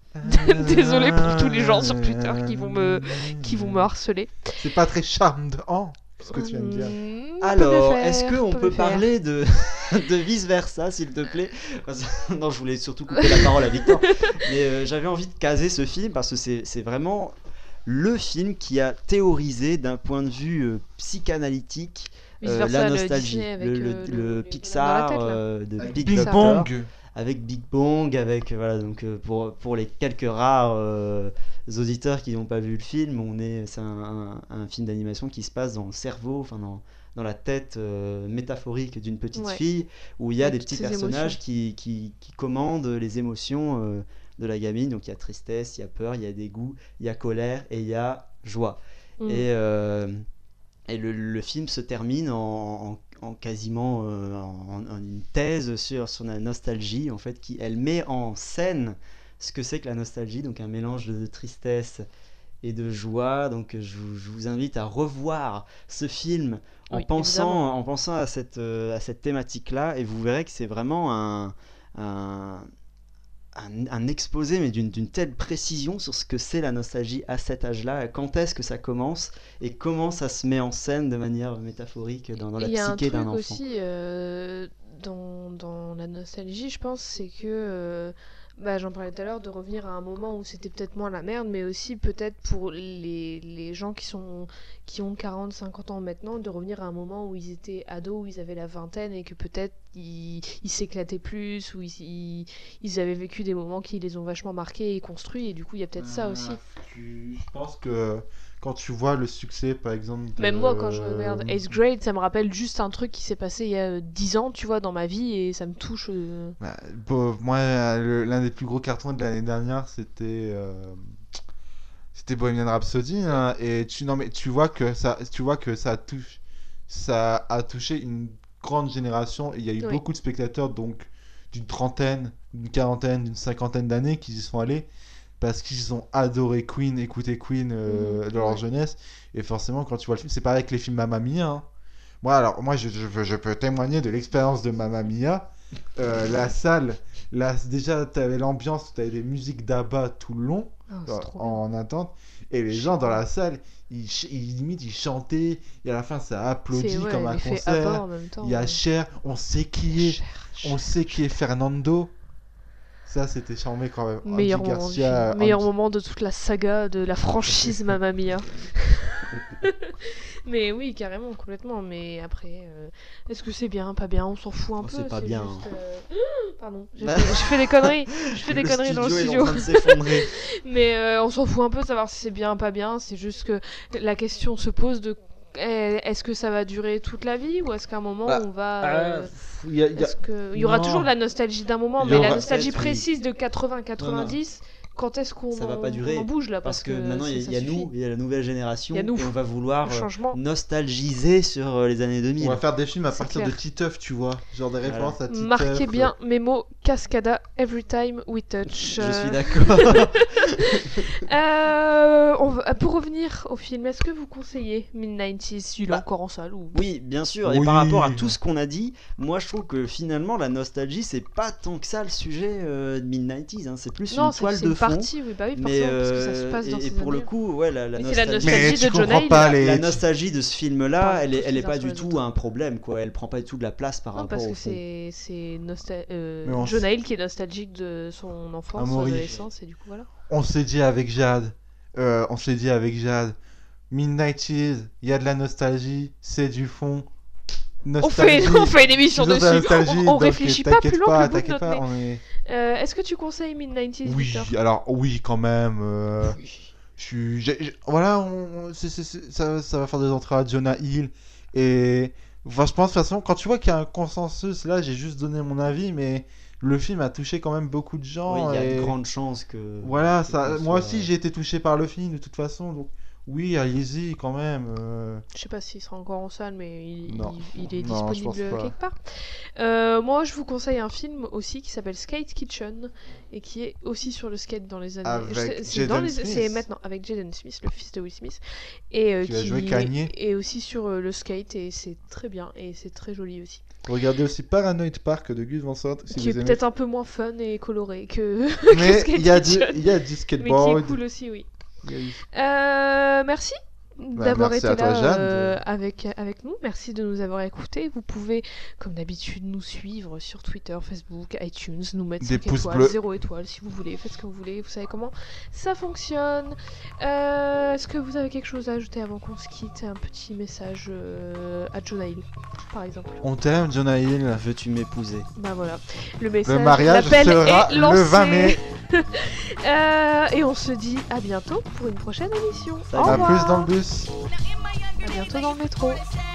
Désolé pour tous les gens sur Twitter qui vont me, qui vont me harceler. C'est pas très charme de oh, ce que tu viens de dire. Hmm, on peut Alors, mieux faire, est-ce qu'on on peut mieux faire. parler de, de vice versa, s'il te plaît? Parce- Non, je voulais surtout couper la parole à Victor. Mais euh, j'avais envie de caser ce film parce que c'est c'est vraiment le film qui a théorisé d'un point de vue euh, psychanalytique Vice euh, versa, la le nostalgie. Disney avec, le, le- euh, le le- le- Pixar dans la tête, là. euh, de Avec Big, Big Doctor. Bang. Avec Big Bang, avec voilà donc euh, pour pour les quelques rares euh, auditeurs qui n'ont pas vu le film, on est c'est un, un, un film d'animation qui se passe dans le cerveau, enfin dans dans la tête euh, métaphorique d'une petite Ouais. fille où il y a Avec des toutes petits ses personnages émotions. qui, qui qui commandent les émotions euh, de la gamine. Donc il y a tristesse, il y a peur, il y a dégoût, il y a colère et il y a joie. Mm. Et euh, et le, le film se termine en, en, en quasiment euh, en, en une thèse sur, sur la nostalgie, en fait, qui elle met en scène ce que c'est que la nostalgie, donc un mélange de tristesse et de joie. Donc je, vous- je vous invite à revoir ce film en, Oui, pensant, évidemment. en pensant à cette, euh, à cette thématique-là, et vous verrez que c'est vraiment un, un, un, un exposé, mais d'une d'une telle précision sur ce que c'est la nostalgie à cet âge-là, quand est-ce que ça commence et comment ça se met en scène de manière métaphorique dans, dans la Il y a un psyché truc d'un enfant. aussi euh, dans, dans la nostalgie, je pense, c'est que euh, bah, j'en parlais tout à l'heure, de revenir à un moment où c'était peut-être moins la merde, mais aussi peut-être pour les, les gens qui sont qui ont quarante cinquante ans maintenant, de revenir à un moment où ils étaient ados, où ils avaient la vingtaine et que peut-être ils ils s'éclataient plus, ou ils, ils, ils avaient vécu des moments qui les ont vachement marqués et construits, et du coup il y a peut-être ça aussi. Tu- Je pense que quand tu vois le succès, par exemple. De... Même moi, quand je regarde Eighth Grade, ça me rappelle juste un truc qui s'est passé il y a dix ans, tu vois, dans ma vie, et ça me touche. euh. Bah, bon, moi, le- l'un des plus gros cartons de l'année dernière, c'était euh, c'était Bohemian Rhapsody, hein, et tu non mais tu vois que ça, tu vois que ça touche, ça a touché une grande génération. Et il y a eu Oui. beaucoup de spectateurs, donc d'une trentaine, d'une quarantaine, d'une cinquantaine d'années, qui y sont allés parce qu'ils ont adoré Queen, écouté Queen euh, Mhm, dans leur ouais. jeunesse. Et forcément, quand tu vois le film, c'est pareil avec les films Mamma Mia. Hein. Moi, alors, moi, je, je, peux- je peux témoigner de l'expérience de Mamma Mia. Euh, la salle, là, déjà, tu avais l'ambiance, tu avais des musiques d'Abba tout le long, Oh, c'est euh, trop en attente. Et les gens dans la salle, ils, ch- ils limite, ils chantaient. Et à la fin, ça applaudit C'est ouais, comme un l'effet Abba concert. en même temps. Il y a ouais. Cher, on sait qui est, Cher, on Cher. sait qui est Fernando. Ça, c'était charmé quand même. Meilleur Andy moment, du Garcia, film. Meilleur Andy- moment de toute la saga de la franchise Mamma Mia. Mais oui, carrément, complètement. Mais après, euh, est-ce que c'est bien, pas bien? On s'en fout un Oh, peu. c'est pas bien, juste, euh, Pardon, j'ai Bah. fait, j'ai fait des conneries. Je fais des Le conneries dans le studio est studio. en train de s'effondrer. Mais euh, on s'en fout un peu de savoir si c'est bien, pas bien. C'est juste que la question se pose de Eh, Est-ce que ça va durer toute la vie ou est-ce qu'à un moment Bah, on va. euh, euh, il y a- il y a- est-ce que- il y aura Non. toujours de la nostalgie d'un moment, Il y mais aura la nostalgie peut-être, oui. précise de quatre-vingts quatre-vingt-dix, quand est-ce qu'on Ça va en, pas durer on en bouge là parce, parce, que, maintenant il y a, ça il y a suffit. nous, il y a la nouvelle génération Il y a nous. et on va vouloir Le euh, changement. nostalgiser sur euh, les années deux mille. On va faire des films à C'est partir clair. de Titeuf, tu vois. Genre des Voilà. références à Titeuf. Marquez bien mes mots Cascada every time we touch. Je Euh, suis d'accord. euh, on va- Pour revenir au film, est-ce que vous conseillez mid nineties? Il est Bah, encore en salle ou... Oui, bien sûr. Et Oui. par rapport à tout ce qu'on a dit, moi je trouve que finalement la nostalgie c'est pas tant que ça le sujet euh, de mid nineties. Hein. C'est plus Non, une c'est toile c'est de une fond. partie, oui, bah oui, Mais forcément, parce que ça se euh, passe dans et, ces et pour le années. coup, ouais, la, la Mais c'est la nostalgie, nostalgie Mais de tu John comprends Hill. pas la, les. la nostalgie de ce film-là, Pas elle est, tous elle est les uns pas sur du les tout autres. un problème, quoi. Elle prend pas du tout de la place par Non, rapport parce au que fond. c'est c'est nostal... euh, Mais on John s- Hill qui est nostalgique de son enfance, son Amaury. adolescence, et du coup voilà. On s'est dit avec Jade. euh, on s'est dit avec Jade. mid nineties, il y a de la nostalgie, c'est du fond. On fait, on fait une émission Toujours de la dessus, nostalgie, on, on donc réfléchit pas t'inquiète plus loin pas, que le bout de t'inquiète notre pas, nez. on est... Euh, Est-ce que tu conseilles mid nineties, Oui, Victor? alors oui, quand même. euh, je suis, j'ai- j'ai- voilà, on, on- c'est- c'est- c'est- ça, ça va faire des entrées à Jonah Hill. Et enfin, je pense de toute façon, quand tu vois qu'il y a un consensus, là, j'ai juste donné mon avis, mais le film a touché quand même beaucoup de gens. Oui, il y a et de grandes chances que. Voilà, que ça, qu'on moi soit- aussi j'ai été touché par le film de toute façon, donc oui, allez-y quand même. euh. Je sais pas s'il sera encore en salle, mais il, Non. il- il est Non, je pense disponible pas. quelque part. Euh, moi, je vous conseille un film aussi qui s'appelle Skate Kitchen et qui est aussi sur le skate dans les années. Avec c'est- c'est dans Jaden les- Smith. C'est maintenant avec Jaden Smith, le fils de Will Smith, et euh, Qui va jouer Kanye. est aussi sur euh, le skate et c'est très bien et c'est très joli aussi. Regardez aussi Paranoid Park de Gus Van Sant, si qui est vous aimez. peut-être un peu moins fun et coloré que, que Mais Skate il y a du, Kitchen. il y a du Mais qui skateboard. est cool aussi, oui. Il y a du- Euh, merci d'avoir merci été à toi, là Jeanne, euh, de- avec, avec nous. Merci de nous avoir écoutés. Vous pouvez, comme d'habitude, nous suivre sur Twitter, Facebook, iTunes, nous mettre Des cinq pouces étoiles, bleus. zéro étoile si vous voulez. Faites ce que vous voulez. Vous savez comment ça fonctionne. Euh, Est-ce que vous avez quelque chose à ajouter avant qu'on se quitte? Un petit message euh, à Jonah Hill, par exemple. On t'aime, Jonah Hill. Veux-tu m'épouser? Bah voilà. Le message, Le mariage l'appel sera est lancé. le vingt mai. Euh, et on se dit à bientôt pour une prochaine émission. Au À revoir. plus dans le bus. À bientôt dans le métro.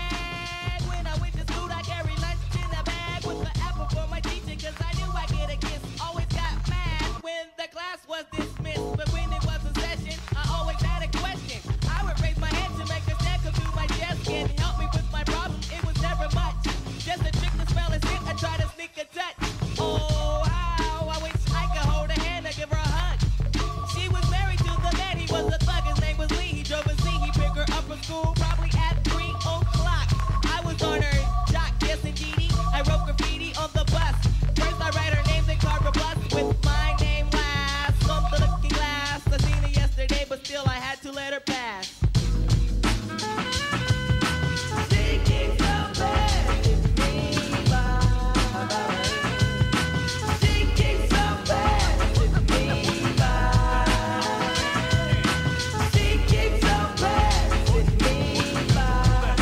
When the class was dismissed, but when it was a session, I always had a question. I would raise my hand to make a step, come through my desk and help me with my problem. It was never much, just a trick to spell a shit and try to sneak a touch. Oh, how I wish I could hold her hand and give her a hug. She was married to the man, he was a thug, his name was Lee. He drove a Z, he picked her up from school, probably at three o'clock. I was on her jock, yes indeedy. I wrote graffiti on the bus. First I write her name, then carve a plus with my name last. On the looking glass, I seen her yesterday, but still I had to let her pass. She keeps so bad with me, bye. She keeps so bad with me, bye. She keeps so bad with me, bye.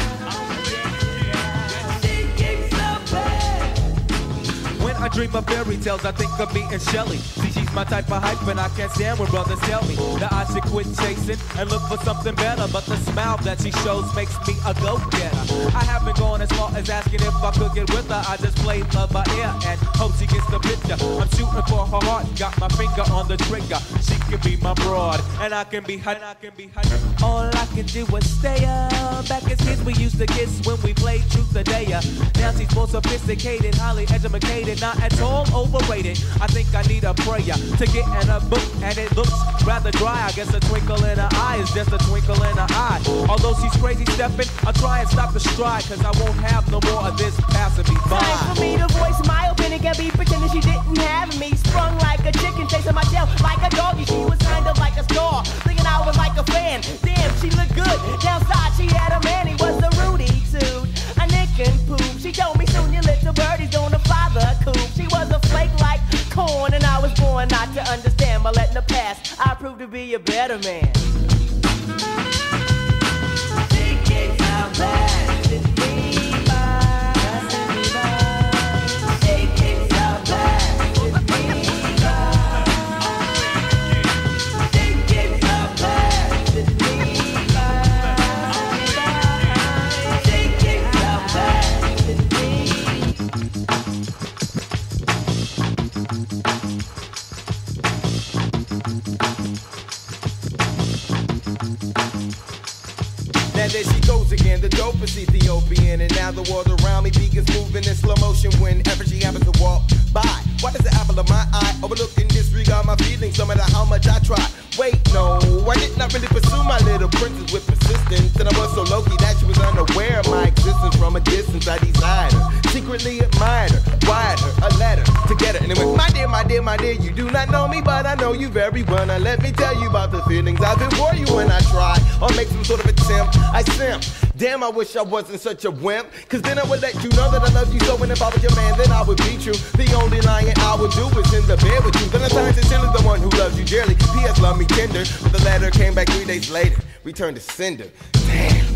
She keeps so bad. When I dream of fairy tales, I think of me and Shelly. See, she's my type of hype, and I can't stand when brothers tell me that I should quit chasing and look for something better. But the smile that she shows makes me a go-getter. I haven't gone as far as asking if I could get with her. I just play love by ear and hope she gets the picture. I'm shooting for her heart, got my finger on the trigger. She can be my broad, and I can be her. And I can be her. All I can do is stay up. Back as kids, we used to kiss when we played truth or dare. Now she's more sophisticated, highly educated, not at all overrated. I think I need a prayer to get in a book, and it looks rather dry. I guess a twinkle in her eye is just a twinkle in her eye. Although she's crazy stepping, I'll try and stop the stride, cause I won't have no more of this passing me by. Time for me to voice my opinion, can't be pretending she didn't have me. Sprung like a chicken, chasing my tail like a doggy. She was kind of like a star, thinking I was like a fan. Damn, she looked good. Downside, she had a man, he was a Rudy suit, a nick and poop. She told me soon your little birdie's gonna fly the coop. She was a flake like corn, and I was born not to understand. But letting the past, I proved to be a better man. She kicks out bad with me, bye. She kicks out bad with me, bye. She kicks out bad with me, bye. again, the dopest Ethiopian. And now the world around me begins moving in slow motion whenever she happens to walk by. Why does the apple of my eye overlook and disregard my feelings no matter how much I try? Wait, no, I did not really pursue my little princess with persistence. And I was so low-key that she was unaware of my existence. From a distance I desired her, secretly admired her, wired her a letter to get her. And it went, my dear, my dear, my dear, you do not know me, but I know you very well. Now let me tell you about the feelings I've been for you when I try or make some sort of attempt. I simp. Damn, I wish I wasn't such a wimp. Cause then I would let you know that I love you so. And if I was your man, then I would be true. The only lying I would do is in the bed with you. Then I turned sincerely the one who loves you dearly. P S love me tender. But the letter came back three days later. Returned to sender. Damn.